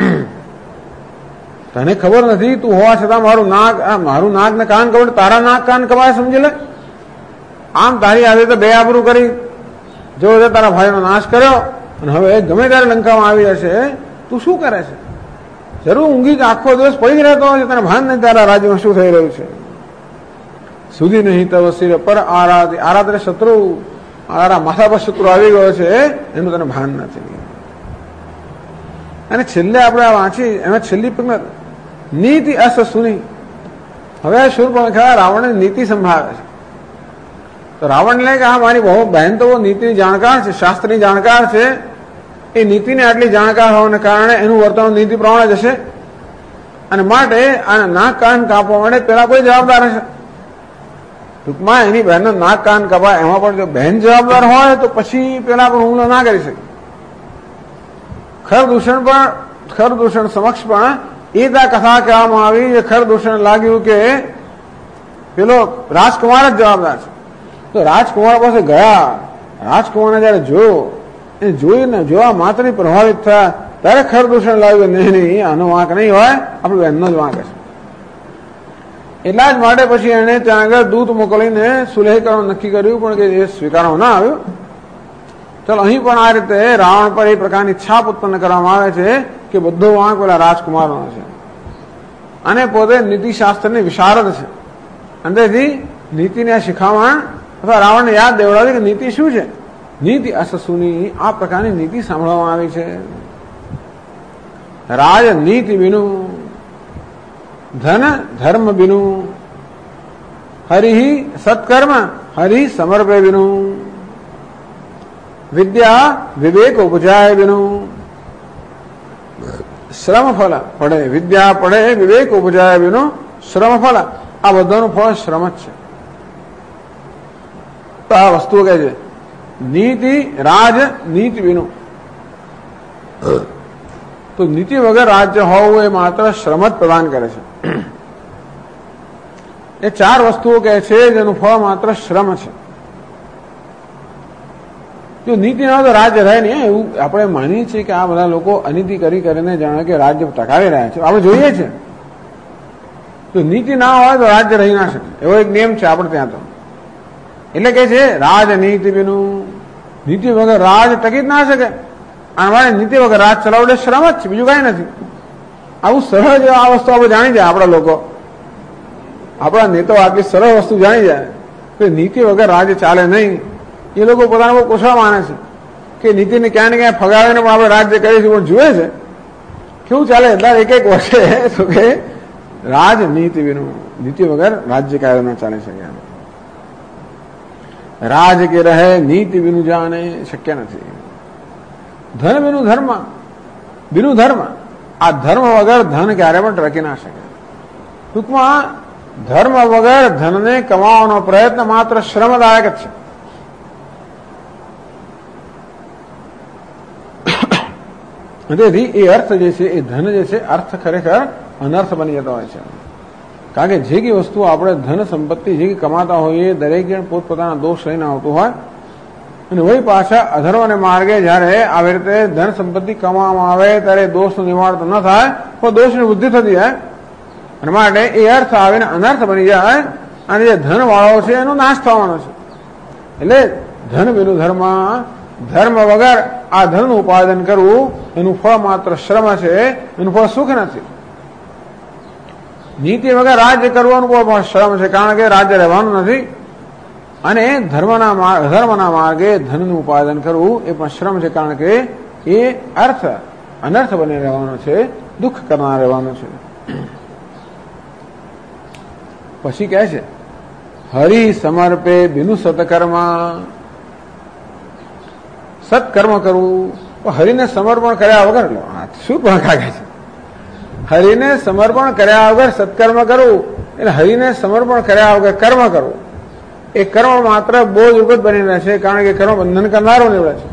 તને ખબર નથી. તું હોવા છતાં મારું નાક ને કાન કવડ, તારા નાક કાન કવાય સમજી લે. આમ તારી આજે તો બે આબરૂ કરી, જો તારા ભાઈનો નાશ કર્યો અને હવે ગમે ત્યારે લંકામાં આવી જશે. તું શું કરે છે? જરૂર ઊંઘી આખો દિવસ પડી જ રહેતો હોય છે, તને ભાન નહીં તારા રાજ્યમાં શું થઈ રહ્યું છે. સુધી નહીં તવ શિર પર આરાધી, આરાધને શત્રુ, તારા માથા પર શત્રુ આવી ગયો છે એનું તને ભાન નથી. અને છેલ્લે આપણે વાંચી એમાં છેલ્લી પંક્તિ નીતિ અસ સુની. હવે શૂર્પણખા રાવણને નીતિ સંભળાવે છે. તો રાવણ લે કે હા મારી બહુ બહેન તો નીતિની જાણકાર છે, શાસ્ત્રની જાણકાર છે. એ નીતિને આટલી જાણકાર હોવાને કારણે એનું વર્તન નીતિ પ્રમાણે જશે અને માટે આના નાક કાન કાપવા માટે પેલા કોઈ જવાબદાર હશે. ટૂંકમાં એની બહેનનો નાક કાન કાપાય એમાં પણ જો બહેન જવાબદાર હોય તો પછી પેલા પર હુમલો ના કરી શકે. ખરદૂષણ સમક્ષ પણ એ કથા કહેવામાં આવી. જે ખરદૂષણ લાગ્યું કે પેલો રાજકુમાર જ જવાબદાર છે. તો રાજકુમાર પાસે ગયા, રાજકુમારને જયારે જોયો, એ જોઈને જોવા માત્ર પ્રભાવિત થયા, ત્યારે ખરદૂષણ લાગ્યું નહીં આનો વાંક નહીં હોય, આપણું બહેનનો જ વાંક હશે. એટલા જ માટે પછી એને ત્યાં આગળ દૂત મોકલીને સુલેહ કરવાનું નક્કી કર્યું, પણ કે એ સ્વીકારવામાં ના આવ્યું. ચાલો અહીં પણ આ રીતે રાવણ પર એ પ્રકારની છાપ ઉત્પન્ન કરવામાં આવે છે કે બધો વાંક પેલા રાજકુમારનો છે અને પોતે નીતિશાસ્ત્રની વિશારદ છે. અંદરથી નીતિને શીખામણ અથવા રાવણને યાદ દેવડાવી કે નીતિ શું છે. નીતિ અસસુની, આ પ્રકારની નીતિ સાંભળવામાં આવી છે. રાજ નીતિ બિનું, ધન ધર્મ બિનું, હરિ સત્કર્મ હરિ સમર્પે બિનું, વિદ્યા વિવેક ઉપજાય બિનું, શ્રમ ફલ પડે, વિદ્યા પડે વિવેક ઉપજાય બિનું, શ્રમ ફલ, આ બધાનું ફળ શ્રમ જ છે. તો આ વસ્તુઓ કહે છે નીતિ રાજ નીતિ બિનું. તો નીતિ વગર રાજ્ય હોવું એ માત્ર શ્રમ જ પ્રદાન કરે છે. એ 4 વસ્તુઓ કહે છે જેનું ફળ માત્ર શ્રમ છે. જો નીતિ ના હોય તો રાજ્ય રહે નહીં. એવું આપણે માનીએ છીએ કે આ બધા લોકો અનીતિ કરીને જાણે કે રાજ્ય ટકાવી રહ્યા છે, આપણે જોઈએ છીએ. જો નીતિ ના હોય તો રાજ્ય રહી ના શકે, એવો એક નિયમ છે આપણે ત્યાં. તો એટલે કે છે રાજનીતિ બિનું, નીતિ વગર રાજ ટકી જ ના શકે. અને નીતિ વગર રાજ ચલાવડે શ્રમ જ છે, બીજું કઈ નથી. આવું સહજ આ વસ્તુ આપણે જાણી જાય. આપણા લોકો, આપણા નેતાઓ આટલી સરળ વસ્તુ જાણી જાય કે નીતિ વગર રાજ્ય ચાલે નહીં. એ લોકો પોતાને બહુ કુશળ માને છે કે નીતિને ક્યાં ને ક્યાં ફગાવીને પણ આપણે રાજ્ય કરીશું. પણ જુએ છે કેવું ચાલે દર એક વર્ષે તો કે રાજનીતિ બિનું, નીતિ વગર રાજ્ય કાયદો ન ચાલી શકે. રાજ કે રહે નીતિ બિનું જાણે, શક્ય નથી. ધન બિનું ધર્મ, બિનું ધર્મ, આ ધર્મ વગર ધન ક્યારે પણ ટકી ના શકે. ટૂંકમાં ધર્મ વગર ધનને કમાવાનો પ્રયત્ન માત્ર શ્રમદાયક જ છે. તેથી એ અર્થ જે છે, એ ધન જે છે, અર્થ ખરેખર અનર્થ બની જતો હોય છે. કારણ કે જે કઈ વસ્તુ આપણે ધન સંપત્તિ જે કમાતા હોઈએ દરેક જણ પોતપોતાના દોષ લઈને આવતું હોય અને વળી પાછા અધર્મને માર્ગે જયારે આવી રીતે ધન સંપત્તિ કમાવામાં આવે ત્યારે દોષનું નિવારણ તો ન થાય, પણ દોષની વૃદ્ધિ થતી જાય અને માટે એ અર્થ આવીને અનર્થ બની જાય અને જે ધન વાળો છે એનો નાશ થવાનો છે. એટલે ધન બિનું ધર્મ, ધર્મ વગર આ ધનનું ઉપાદન કરવું એનું ફળ માત્ર શ્રમ છે, એનું ફળ સુખ નથી. નીતિ વગર રાજ્ય કરવાનું પણ શ્રમ છે, કારણ કે રાજ્ય રહેવાનું નથી. અને ધર્મના માર્ગે ધનનું ઉપાદન કરવું એ પણ શ્રમ છે, કારણ કે એ અનર્થ બની રહેવાનો છે, દુઃખ કરનાર રહેવાનો છે. પછી કહે છે હરિ સમર્પે બિનુ સત્કર્મા, સત્કર્મ કરવું. હરિને સમર્પણ કર્યા વગર શું પણ કાગે છે, હરિને સમર્પણ કર્યા વગર સત્કર્મ કરવું એટલે હરિને સમર્પણ કર્યા વગર કર્મ કરવું એ કર્મ માત્ર બોજ રૂપ બની રહે છે, કારણ કે કર્મ બંધન કરનારો નીવડે છે.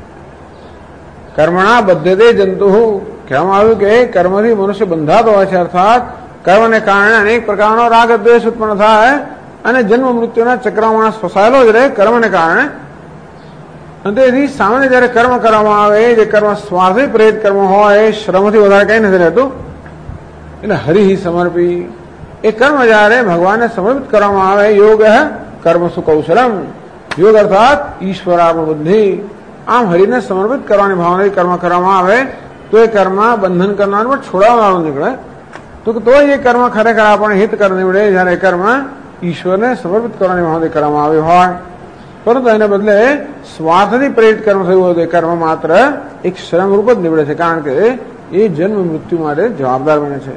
કર્મણા બધ્ધતે જંતુ કહેવામાં આવ્યું કે કર્મથી મનુષ્ય બંધાતો હોય છે, અર્થાત કર્મને કારણે અનેક પ્રકારનો રાગ દ્વેષ ઉત્પન્ન થાય અને જન્મ મૃત્યુના ચક્રમાં ફસાયેલો જ રહે કર્મને કારણે. અને તેથી સામાન્ય જયારે કર્મ કરવામાં આવે, જે કર્મ સ્વાર્થી પ્રેરિત કર્મ હોય, શ્રમથી વધારે કઈ નથી રહેતું. એટલે હરિ સમર્પી એ કર્મ જયારે ભગવાનને સમર્પિત કરવામાં આવે, યોગ કર્મ સુકૌશલમ, યોગ અર્થાત ઈશ્વરાર્પણ બુદ્ધિ. આમ હરિને સમર્પિત કરવાની ભાવનાથી કર્મ કરવામાં આવે તો એ કર્મ બંધન કરનારું પણ છોડાવનારું નીકળે. તો એ કર્મ ખરેખર આપણને હિત કર નીવડે જયારે કર્મ ઈશ્વરને સમર્પિત કરવાની ભાવનાથી કરવામાં આવ્યું હોય. પરંતુ એને બદલે સ્વાર્થથી પ્રેરિત કર્મ થયું હોય તો એ કર્મ માત્ર એક શ્રમ રૂપ જ નીવડે છે, કારણ કે એ જન્મ મૃત્યુ માટે જવાબદાર બને છે.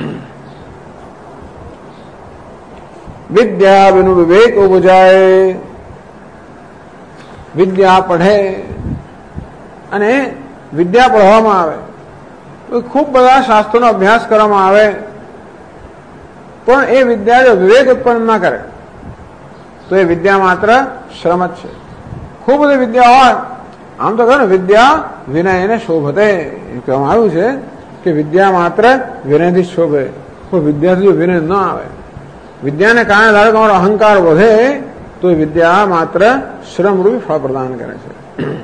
વિદ્યા બિનુ વિવેક ઉપજાય, વિદ્યા પઢે અને વિદ્યા પઢવામાં આવે તો ખૂબ બધા શાસ્ત્રોનો અભ્યાસ કરવામાં આવે, પણ એ વિદ્યા જો વિવેક ઉત્પન્ન ના કરે તો એ વિદ્યા માત્ર શ્રમ જ છે. ખૂબ બધી વિદ્યા હોય, આમ તો કહે ને વિદ્યા વિનય એને શોભતે, એ કહેવામાં આવ્યું છે કે વિદ્યા માત્ર વિનયથી શોભે, પણ વિદ્યાથી જો વિનય ન આવે, વિદ્યાને કારણે ધારો કે અમારો અહંકાર વધે તો એ વિદ્યા માત્ર શ્રમરૂપી ફળ પ્રદાન કરે છે.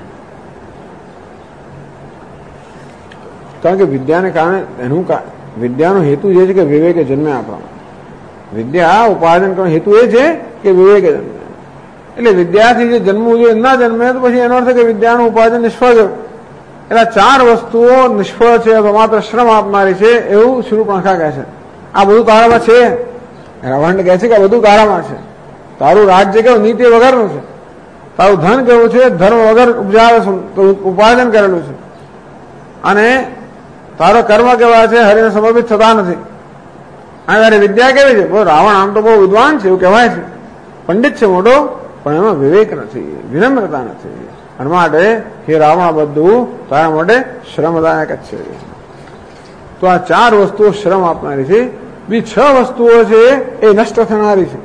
કારણ કે વિદ્યાને કારણે વિદ્યાનો હેતુ જે છે કે વિવેકે જન્મે આપવાનો, વિદ્યા ઉપાર્જન કરવાનો હેતુ એ છે કે વિવેકે જન્મે. એટલે વિદ્યાથી જે જન્મવું જોઈએ ના જન્મે તો પછી એનો અર્થ કે વિદ્યાનું ઉપાર્જન નિષ્ફળ ગયું. એટલે ચાર વસ્તુઓ નિષ્ફળ છે અથવા માત્ર શ્રમ આપનારી છે એવું શૂર્પણખા કહે છે. આ બધું તારામાં છે, રાવણ કહે છે કે આ બધું તારામાં છે. તારું રાજ્ય કેવું નીતિ વગરનું છે, તારું ધન કેવું છે ધર્મ વગર ઉપાર્જન કરેલું છે, અને તારો કર્મ કેવા છે હરિને સમર્પિત થતા નથી. અને વિદ્યા કેવી છે, રાવણ આમ તો બહુ વિદ્વાન છે એવું કહેવાય છે, પંડિત છે મોટો, પણ એમાં વિવેક નથી, વિનમ્રતા નથી. અને માટે હે રાવણ બધું તારા માટે શ્રમદાયક જ છે. તો આ ચાર વસ્તુઓ શ્રમ આપનારી છે, બી 6 વસ્તુઓ છે એ નષ્ટ થનારી છે.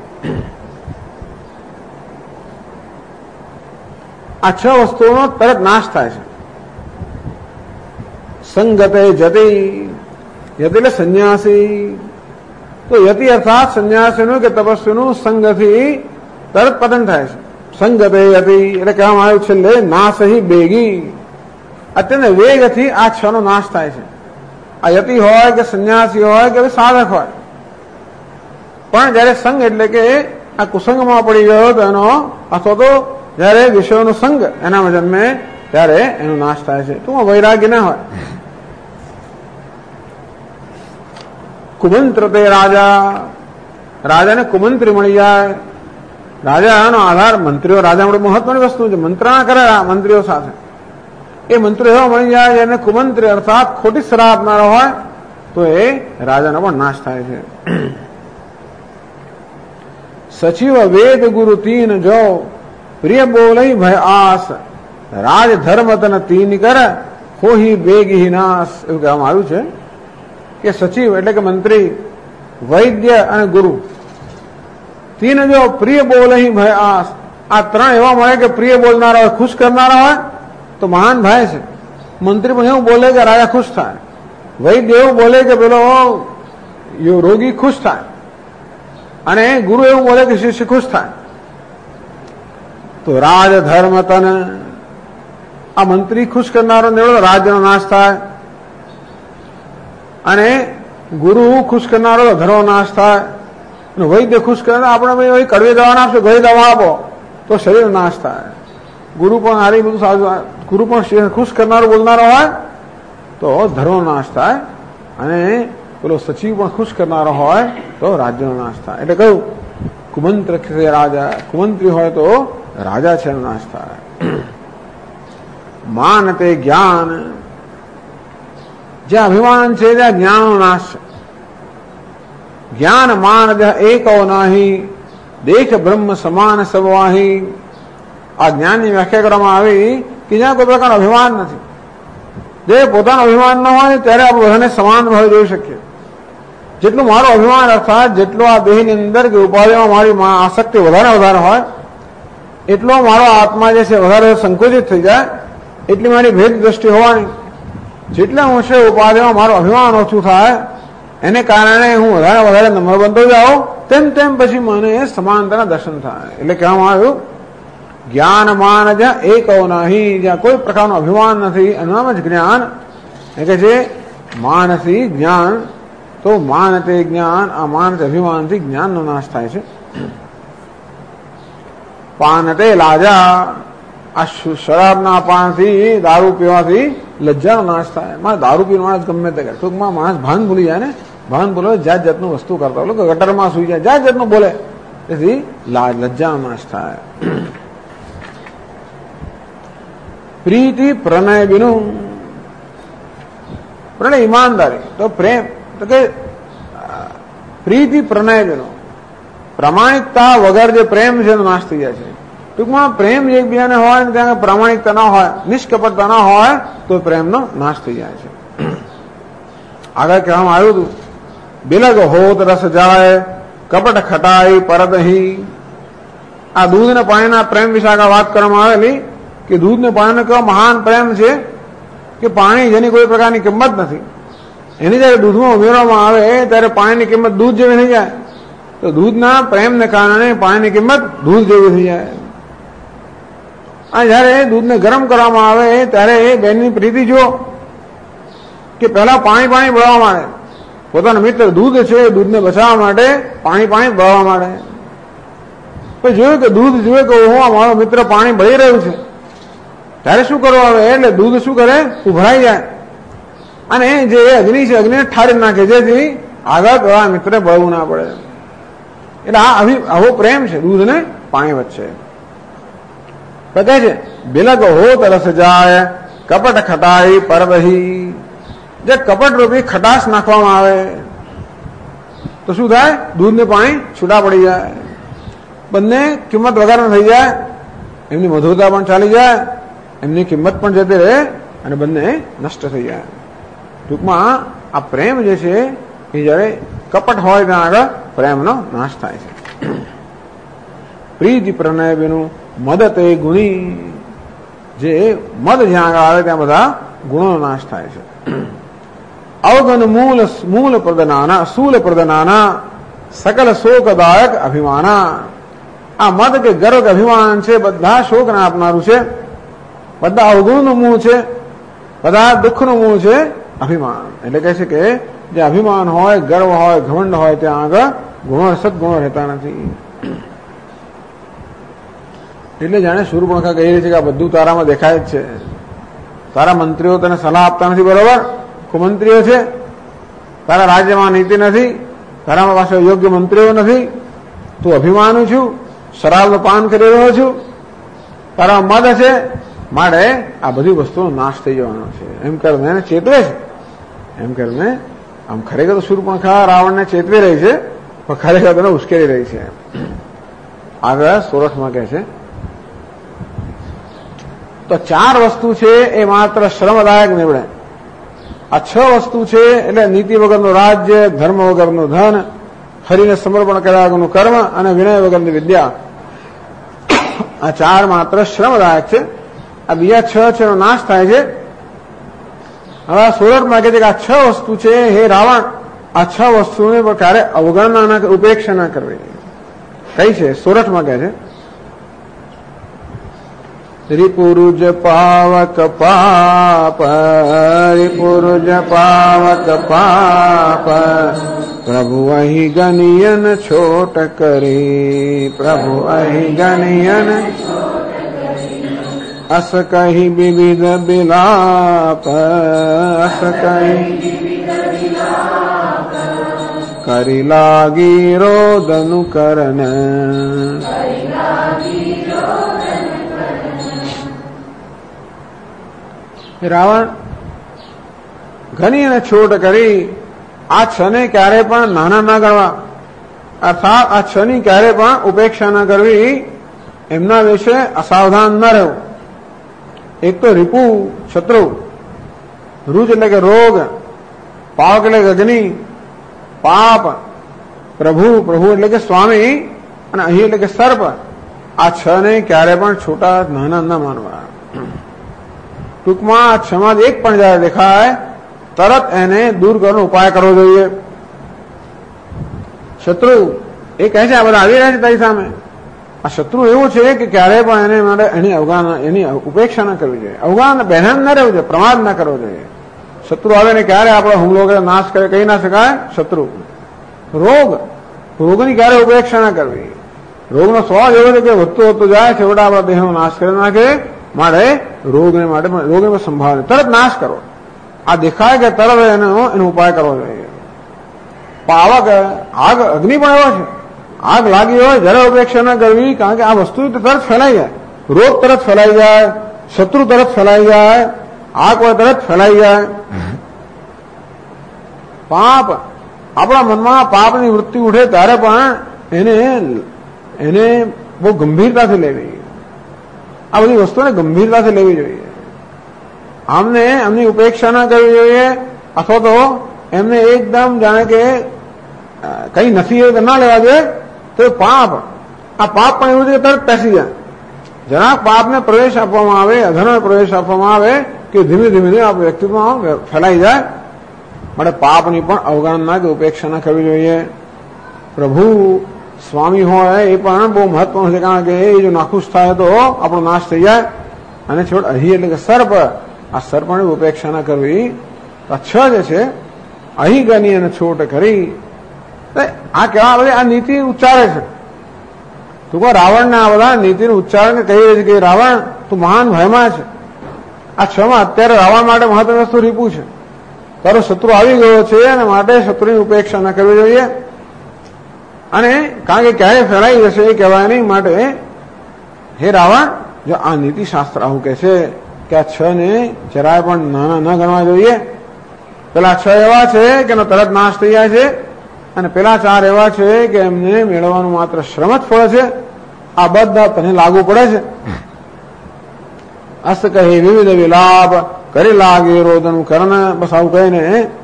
આ 6 વસ્તુઓનો તરત નાશ થાય છે. સંગતે જતી, યતિ એટલે સંન્યાસી, તો યતિ અર્થાત સંન્યાસીનું કે તપસ્વીનું સંગથી તરત પતન થાય છે. સંગતે યતિ એટલે કહેવામાં આવ્યું છેલ્લે નાશહી બેગી, અત્યંત વેગથી આ 6 નો નાશ થાય છે. આ યતિ હોય કે સંન્યાસી હોય કે સાધક હોય, પણ જયારે સંગ એટલે કે આ કુસંગમાં પડી ગયો તો એનો અથવા તો જયારે વિષયોનો સંગ એનામાં જન્મે ત્યારે એનો નાશ થાય છે. તો વૈરાગ્ય ના હોય. કુમંત્ર તે રાજાને કુમંત્રી મળી જાય. રાજાનો આધાર મંત્રીઓ, રાજા માટે મહત્વની વસ્તુ છે, મંત્રણા કરે મંત્રીઓ સાથે. એ મંત્રીઓ એવા મળી જાય એને કુમંત્રી અર્થાત ખોટી સલાહ આપનારો હોય તો એ રાજાનો પણ નાશ થાય છે. સચિવ વેદ ગુરુ તીન જો પ્રિય બોલઈ ભય આસ, રાજ ધર્મ તન તીન કર હોહી બેગી નાશ, એવું કહેવામાં આવ્યું છે કે સચિવ એટલે કે મંત્રી, વૈદ્ય અને ગુરુ, તીન જો પ્રિય બોલઈ ભય આસ, આ 3 એવા મળે કે પ્રિય બોલનારા હોય, ખુશ કરનારા હોય તો મહાન ભાઈ છે. મંત્રી પણ એવું બોલે કે રાજા ખુશ થાય, વૈદ્ય એવું બોલે કે પેલો રોગી ખુશ થાય, અને ગુરુ એવું બોલે કે શિષ્ય ખુશ થાય. તો રાજ ધર્મ તન, આ મંત્રી ખુશ કરનારો નીવડે રાજ્યનો નાશ થાય, અને ગુરુ ખુશ કરનારો ધર્મ નાશ થાય, અને વૈદ્ય ખુશ કરનાર આપણે ભાઈ કડવી દવા આપશે, ગળી દવા આપો તો શરીર નાશ થાય. ગુરુ પણ હારી બધું સારું, ગુરુ પણ ખુશ કરનારો બોલનારો હોય તો ધર્મ નાશ થાય, અને પેલો સચિવ પણ ખુશ કરનારો હોય તો રાજ્યનો નાશ થાય. એટલે કહ્યું કુમંત્ર છે રાજા, કુમંત્રી હોય તો રાજા છે એનો નાશ થાય. માન તે જ્ઞાન, જ્યાં અભિમાન છે ત્યાં જ્ઞાનનો નાશ છે. જ્ઞાન માન એક નાહી, દેખ બ્રહ્મ સમાન સબવાહી. આ જ્ઞાનની વ્યાખ્યા કરવામાં આવી કે જ્યાં કોઈ પ્રકારનો અભિમાન નથી. જે પોતાનો અભિમાન ન હોય ત્યારે આપણે બધાને સમાન ભાવે જોઈ શકીએ. જેટલું મારો અભિમાન અર્થાત જેટલો આ દેહની અંદર કે ઉપાધિમાં મારી આસક્તિ વધારે હોય એટલો મારો આત્મા જે છે વધારે સંકુચિત થઈ જાય, એટલી મારી ભેદ દ્રષ્ટિ હોવાની. જેટલા અંશે ઉપાધિમાં મારું અભિમાન ઓછું થાય એને કારણે હું વધારે નમ્ર બનતો જાઉં, તેમ પછી મને સમાનતાના દર્શન થાય. એટલે કહેવામાં આવ્યું જ્ઞાન માન જ્યાં એક નહીં, જ્યાં કોઈ પ્રકારનું અભિમાન નથી, એનામ જ જ્ઞાન. એ કહે છે માનથી જ્ઞાન, તો માન તે જ્ઞાન, આ માન તે અભિમાનથી જ્ઞાનનો નાશ થાય છે. પાન તે લાજા, આ શરાબના પાનથી દારૂ પીવાથી લજ્જાનો નાશ થાય. મારે દારૂ પીનો માણસ ગમે તે કરે, ટૂંકમાં માણસ ભાન ભૂલી જાય ને, ભાન ભૂલો જાત જાતનું વસ્તુ કરતા હોય, ગટરમાં સુઈ જાય, જાત જાતનું બોલે, તેથી લજ્જાનો નાશ થાય. પ્રીતિ પ્રણય બિનું, પ્રણય ઈમાનદારી, તો પ્રેમ, તો કે પ્રીતિ પ્રણય બિનું, પ્રામાણિકતા વગર જે પ્રેમ છે એનો નાશ થઈ જાય છે. ટૂંકમાં પ્રેમ એકબીજાને હોય ત્યાં પ્રામાણિકતા ના હોય, નિષ્કપટતા ના હોય તો પ્રેમનો નાશ થઈ જાય છે. આગળ કહેવામાં આવ્યું હતું બિલગ હોત રસ જાય, કપટ ખટાઈ પરદહી. આ દૂધ અને પાણીના પ્રેમ વિશે આગળ વાત કરવામાં આવેલી કે દૂધ ને પાણીનો કેવો મહાન પ્રેમ છે કે પાણી જેની કોઈ પ્રકારની કિંમત નથી, એની જયારે દૂધમાં ઉમેરવામાં આવે ત્યારે પાણીની કિંમત દૂધ જેવી થઈ જાય. તો દૂધના પ્રેમને કારણે પાણીની કિંમત દૂધ જેવી થઈ જાય. આ જયારે દૂધને ગરમ કરવામાં આવે ત્યારે એ બેનની પ્રીતિ જો કે પહેલા પાણી બળવા માંડે. પોતાનો મિત્ર દૂધ છે, દૂધને બચાવવા માટે પાણી બળવા માંડે. પછી જોયું કે દૂધ જોયે કે ઓહો મારો મિત્ર પાણી બળી રહ્યું છે, ત્યારે શું કરવા આવે એટલે દૂધ શું કરે, ઉભરાઈ જાય અને જે અગ્નિ છે અગ્નિને ઠારી નાખે, જેથી આગળ પેલા મિત્રને બળવું ના પડે. એટલે આવો પ્રેમ છે દૂધ ને પાણી વચ્ચે. કહે છે બિલગ હોત રસ જાય, કપટ ખટાઈ પરદહી. જે કપટ રૂપી ખટાશ નાખવામાં આવે તો શું થાય, દૂધ ને પાણી છૂટા પડી જાય, બંને કિંમત વગરના થઈ જાય, એમની મધુરતા પણ ચાલી જાય, એમની કિંમત પણ જતી રહે અને બંને નષ્ટ થઈ જાય. ટૂંકમાં આ પ્રેમ જે છે એ જયારે કપટ હોય ત્યાં આગળ પ્રેમનો નાશ થાય છે. પ્રીતિ પ્રણય બેનું મદ તે ગુણી, જે મદ જ્યાં આગળ આવે ત્યાં બધા ગુણોનો નાશ થાય છે. અવગન મૂલ પ્રદનાના શૂલ પ્રદનાના સકલ શોકદાયક અભિમાના. આ મદ કે ગર્વ અભિમાન છે બધા શોકને આપનારું છે, બધા અવગુણનું મૂળ છે, બધા દુઃખનું મૂળ છે અભિમાન. એટલે કહે છે કે જે અભિમાન હોય, ગર્વ હોય, ઘમંડ હોય ત્યાં આગળ ગુણો સદગુણો રહેતા નથી. એટલે જાણે શૂર્પણખા કહી રહી છે કે આ બધું તારામાં દેખાય જ છે. તારા મંત્રીઓ તને સલાહ આપતા નથી, બરોબર, કુમંત્રીઓ છે, તારા રાજ્યમાં નીતિ નથી, તારામાં પાસે યોગ્ય મંત્રીઓ નથી, તું અભિમાનું છું, શરાબનું પાન કરી રહ્યો છું, તારા મદ છે, માટે આ બધી વસ્તુનો નાશ થઈ જવાનો છે. એમ કરીને એને ચેતવે છે. એમ કરીને આમ ખરેખર તો શૂર્પણખા રાવણને ચેતવી રહી છે, પણ ખરેખર તેને ઉશ્કેરી રહી છે. આગળ 16માં કહે છે તો 4 વસ્તુ છે એ માત્ર શ્રમદાયક નીવડે. આ 6 વસ્તુ છે એટલે નીતિ વગરનું રાજ્ય, ધર્મ વગરનું ધન, હરિને સમર્પણ કર્યા વગરનું કર્મ અને વિનય વગરની વિદ્યા. આ 4 માત્ર શ્રમદાયક છે. આ બીજા 6 છે એનો નાશ થાય છે. હવે 16માં કહે છે કે આ 6 વસ્તુ છે હે રાવણ, આ 6 વસ્તુને ક્યારે અવગણના ઉપેક્ષા ના કરવી. કઈ છે? 16માં કહે છે રિપુરુજ પાવક પાપ, રિપુરુજ પાવક પાપ, પ્રભુ અહીં ગનિયન છોટ કરી, પ્રભુ અહીં ગનિયન અસ કહી વિવિધ બિલાપ, અસ કહી કરી લાગી રોદનું કરન. રાવણ ઘણી અને છોટ કરી આ છને ક્યારે પણ નાના ના ગણવા, અર્થાત આ છની ક્યારે પણ ઉપેક્ષા ન કરવી, એમના વિશે અસાવધાન ન રહેવું. એક તો રીપુ શત્રુ, રૂજ એટલે કે રોગ, પાવક એટલે કે અગ્નિ, પાપ, પ્રભુ, પ્રભુ એટલે કે સ્વામી, અને અહીં એટલે કે સર્પ. આ છ ને ક્યારે પણ છોટા નાના ન માનવા. ટૂંકમાં આ છમાં એક પણ જયારે દેખાય તરત એને દૂર કરવાનો ઉપાય કરવો જોઈએ. શત્રુ એ કહે છે આ બધા આવી રહ્યા છે તારી સામે. આ શત્રુ એવું છે કે ક્યારેય પણ એને માટે એની ઉપેક્ષા ન કરવી જોઈએ, અવગાન બહેરાન ન રહેવું જોઈએ, પ્રમાદ ન કરવો જોઈએ. શત્રુ આવે ને ક્યારે આપણો હુમલો કરે, નાશ કરે, કહી ના શકાય. શત્રુ રોગની ક્યારે ઉપેક્ષા ન કરવી. રોગનો સ્વભાવ એવો છે કે વધતો વધતો જાય, છેવટે આપણા દેહનો નાશ કરી નાખે. માટે રોગને સંભાળે તરત નાશ કરો. આ દેખાય કે તરત એનો ઉપાય કરવો જોઈએ. પાવક આગ, અગ્નિ પણ એવો છે, આગ લાગી હોય જરા ઉપેક્ષા ન કરવી, કારણ કે આ વસ્તુ તરત ફેલાઈ જાય. રોગ તરત ફેલાઈ જાય, શત્રુ તરત ફેલાઈ જાય, આગ હોય તરત ફેલાઈ જાય. પાપ, આપણા મનમાં પાપની વૃત્તિ ઉઠે ત્યારે પણ એને બહુ ગંભીરતાથી લેવી. આ બધી વસ્તુને ગંભીરતાથી લેવી જોઈએ. એમની ઉપેક્ષા ના કરવી જોઈએ, અથવા તો એમને એકદમ જાણે કે કઈ નથી એવું ના લેવા જોઈએ. તો પાપ, આ પાપ પણ એવું છે કે તરત પેસી જાય. જરાક પાપને પ્રવેશ આપવામાં આવે, અધર્મને પ્રવેશ આપવામાં આવે કે ધીમે ધીમે આ વ્યક્તિત્વમાં ફેલાઈ જાય. માટે પાપની પણ અવગણના કે ઉપેક્ષા ના કરવી જોઈએ. પ્રભુ સ્વામી હોય એ પણ બહુ મહત્વનું છે, કારણ કે એ જો નાખુશ થાય તો આપણો નાશ થઈ જાય. અને છોડ અહીં એટલે કે સર્પ, આ સર્પની ઉપેક્ષા ના કરવી. આ છ જે છે અહીં ગણી અને છોટ કરી, આ કેવા બધી આ નીતિ ઉચ્ચારે છે. તું કહો રાવણને આ બધા નીતિનું ઉચ્ચારણ કહી રહી છે કે રાવણ તું મહાન ભયમાં છે. આ છ માં અત્યારે રાવણ માટે મહત્વની વસ્તુ રીપુ છે. તારો શત્રુ આવી ગયો છે અને માટે શત્રુની ઉપેક્ષા ન કરવી જોઈએ. અને કારણ કે ક્યારે ફેલાઈ જશે એ કહેવાય નહીં. માટે હે રાવણ, જો આ નીતિ શાસ્ત્ર આવું કહે છે કે આ છ ને જરાય પણ નાના ન ગણવા જોઈએ. પેલા છ એવા છે કે એનો તરત નાશ થઈ જાય છે, અને પેલા ચાર એવા છે કે એમને મેળવવાનું માત્ર શ્રમ જ ફળ છે. આ બધા તને લાગુ પડે છે. અસ્ત કહી વિવિધ વિલાપ કરી લાગે રોદન કરણ. બસ આવું કહીને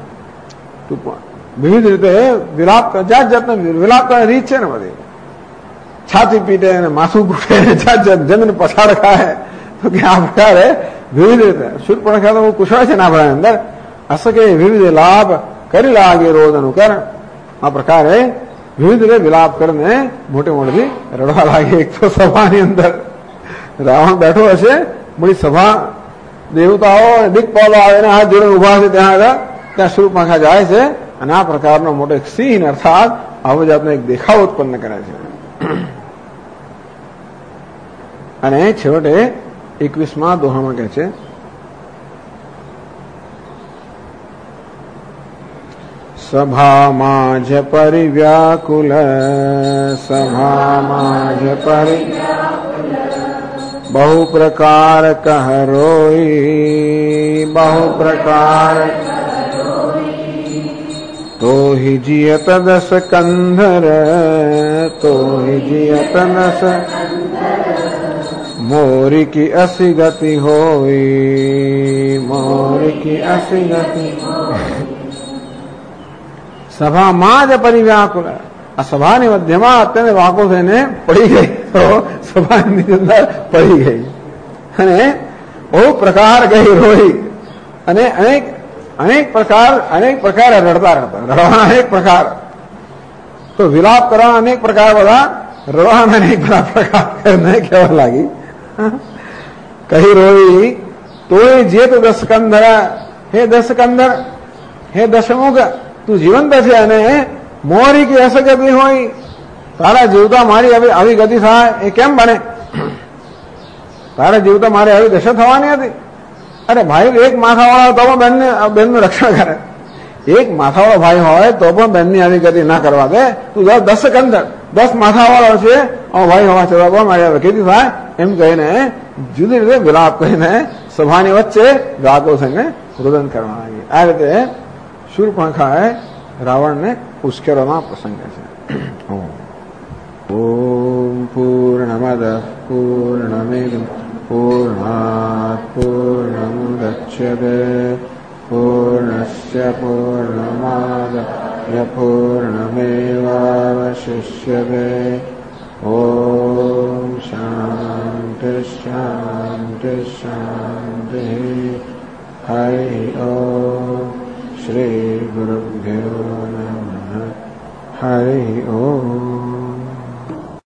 વિવિધ રીતે વિલાપ, જાત જાતનો વિલાપ કરવાની રીત છે ને બધી. છાતી પીટે ને માથું ઘૂંટે, જાત જાત જમીન પછાડ ખાય. તો કે આ પ્રકારે વિવિધ રીતે શૂર્પણખા તો કુશળ છે ને આપણા અંદર. અસ કે વિવિધ લાભ કરી લાગે રોદન કરણ. આ પ્રકારે વિવિધ રીતે વિલાપ કરીને મોટી મોટી રડવા લાગે. એક તો સભાની અંદર રાવણ બેઠો હશે, બધી સભા, દેવતાઓ દિગ્પાલો આવીને હાથ જોડે ઉભા છે, ત્યાં શૂર્પણખા જાય છે અને આ પ્રકારનો મોટો એક સીન, અર્થાત આવો જાતનો એક દેખાવ ઉત્પન્ન કરે છે. અને છેવટે 21મા દોહામાં કહે છે, સભામાં જ પરિવ્યાકુલ, સભામાં જ બહુ પ્રકાર કહ રોઈ, બહુ પ્રકાર તો હિ જીયત દસ કંધર, તો હિ જીયત દસ મોરી કી અસી ગતિ હોઈ, મોરી કી અસી ગતિ. સભામાં જ પરિવ્યાકુલ, આ સભાની મધ્યમાં અત્યારે વાકો થઈને પડી ગઈ, તો સભાની અંદર પડી ગઈ અને બહુ પ્રકાર ગઈ રોઈ. અને અનેક પ્રકાર રડતા રડવાના અનેક પ્રકાર, તો વિલાપ કરવાના અનેક પ્રકાર, બધા રડવાના અનેક બધા પ્રકાર કહેવા લાગી. કહી રોઈ તોય જે તો દસકંધર, હે દસકંધર, હે દશમુખ, તું જીવંત છે અને મોરી કે અસગતિ હોય, તારા જીવતા મારી આવી ગતિ થાય એ કેમ બને? તારા જીવતા મારી આવી દશા થવાની હતી? અરે ભાઈ, એક માથાવાળા તો બેનનું રક્ષણ કરે, એક માથાવાળો ભાઈ હોય તો પણ બહેનની આવી ગતિ ના કરવા દે. તું 10 સેકન્ડ 10 માથાવાળો છે ભાઈ હોવા છતાં પણ મારી વખેતી થાય એમ કહીને જુદી રીતે વિલાપ કહીને સભાની વચ્ચે ગાતો થઈને રુદન કરવા લાગી. આ રીતે શૂર્પણખાએ રાવણને ઉશ્કેરવાનો પ્રસંગ છે. ઓમ પૂર્ણમદ પૂર્ણમિદં પૂર્ણાત પૂર્ણમુદચ્યતે પૂર્ણસ્ય પૂર્ણમાદાય પૂર્ણમેવાવશિષ્યતે. ઓમ શાંતિ શાંતિ શાંતિ. હરિ ઓમ શ્રી ગુરુભ્યો નમઃ. હરિ ઓમ.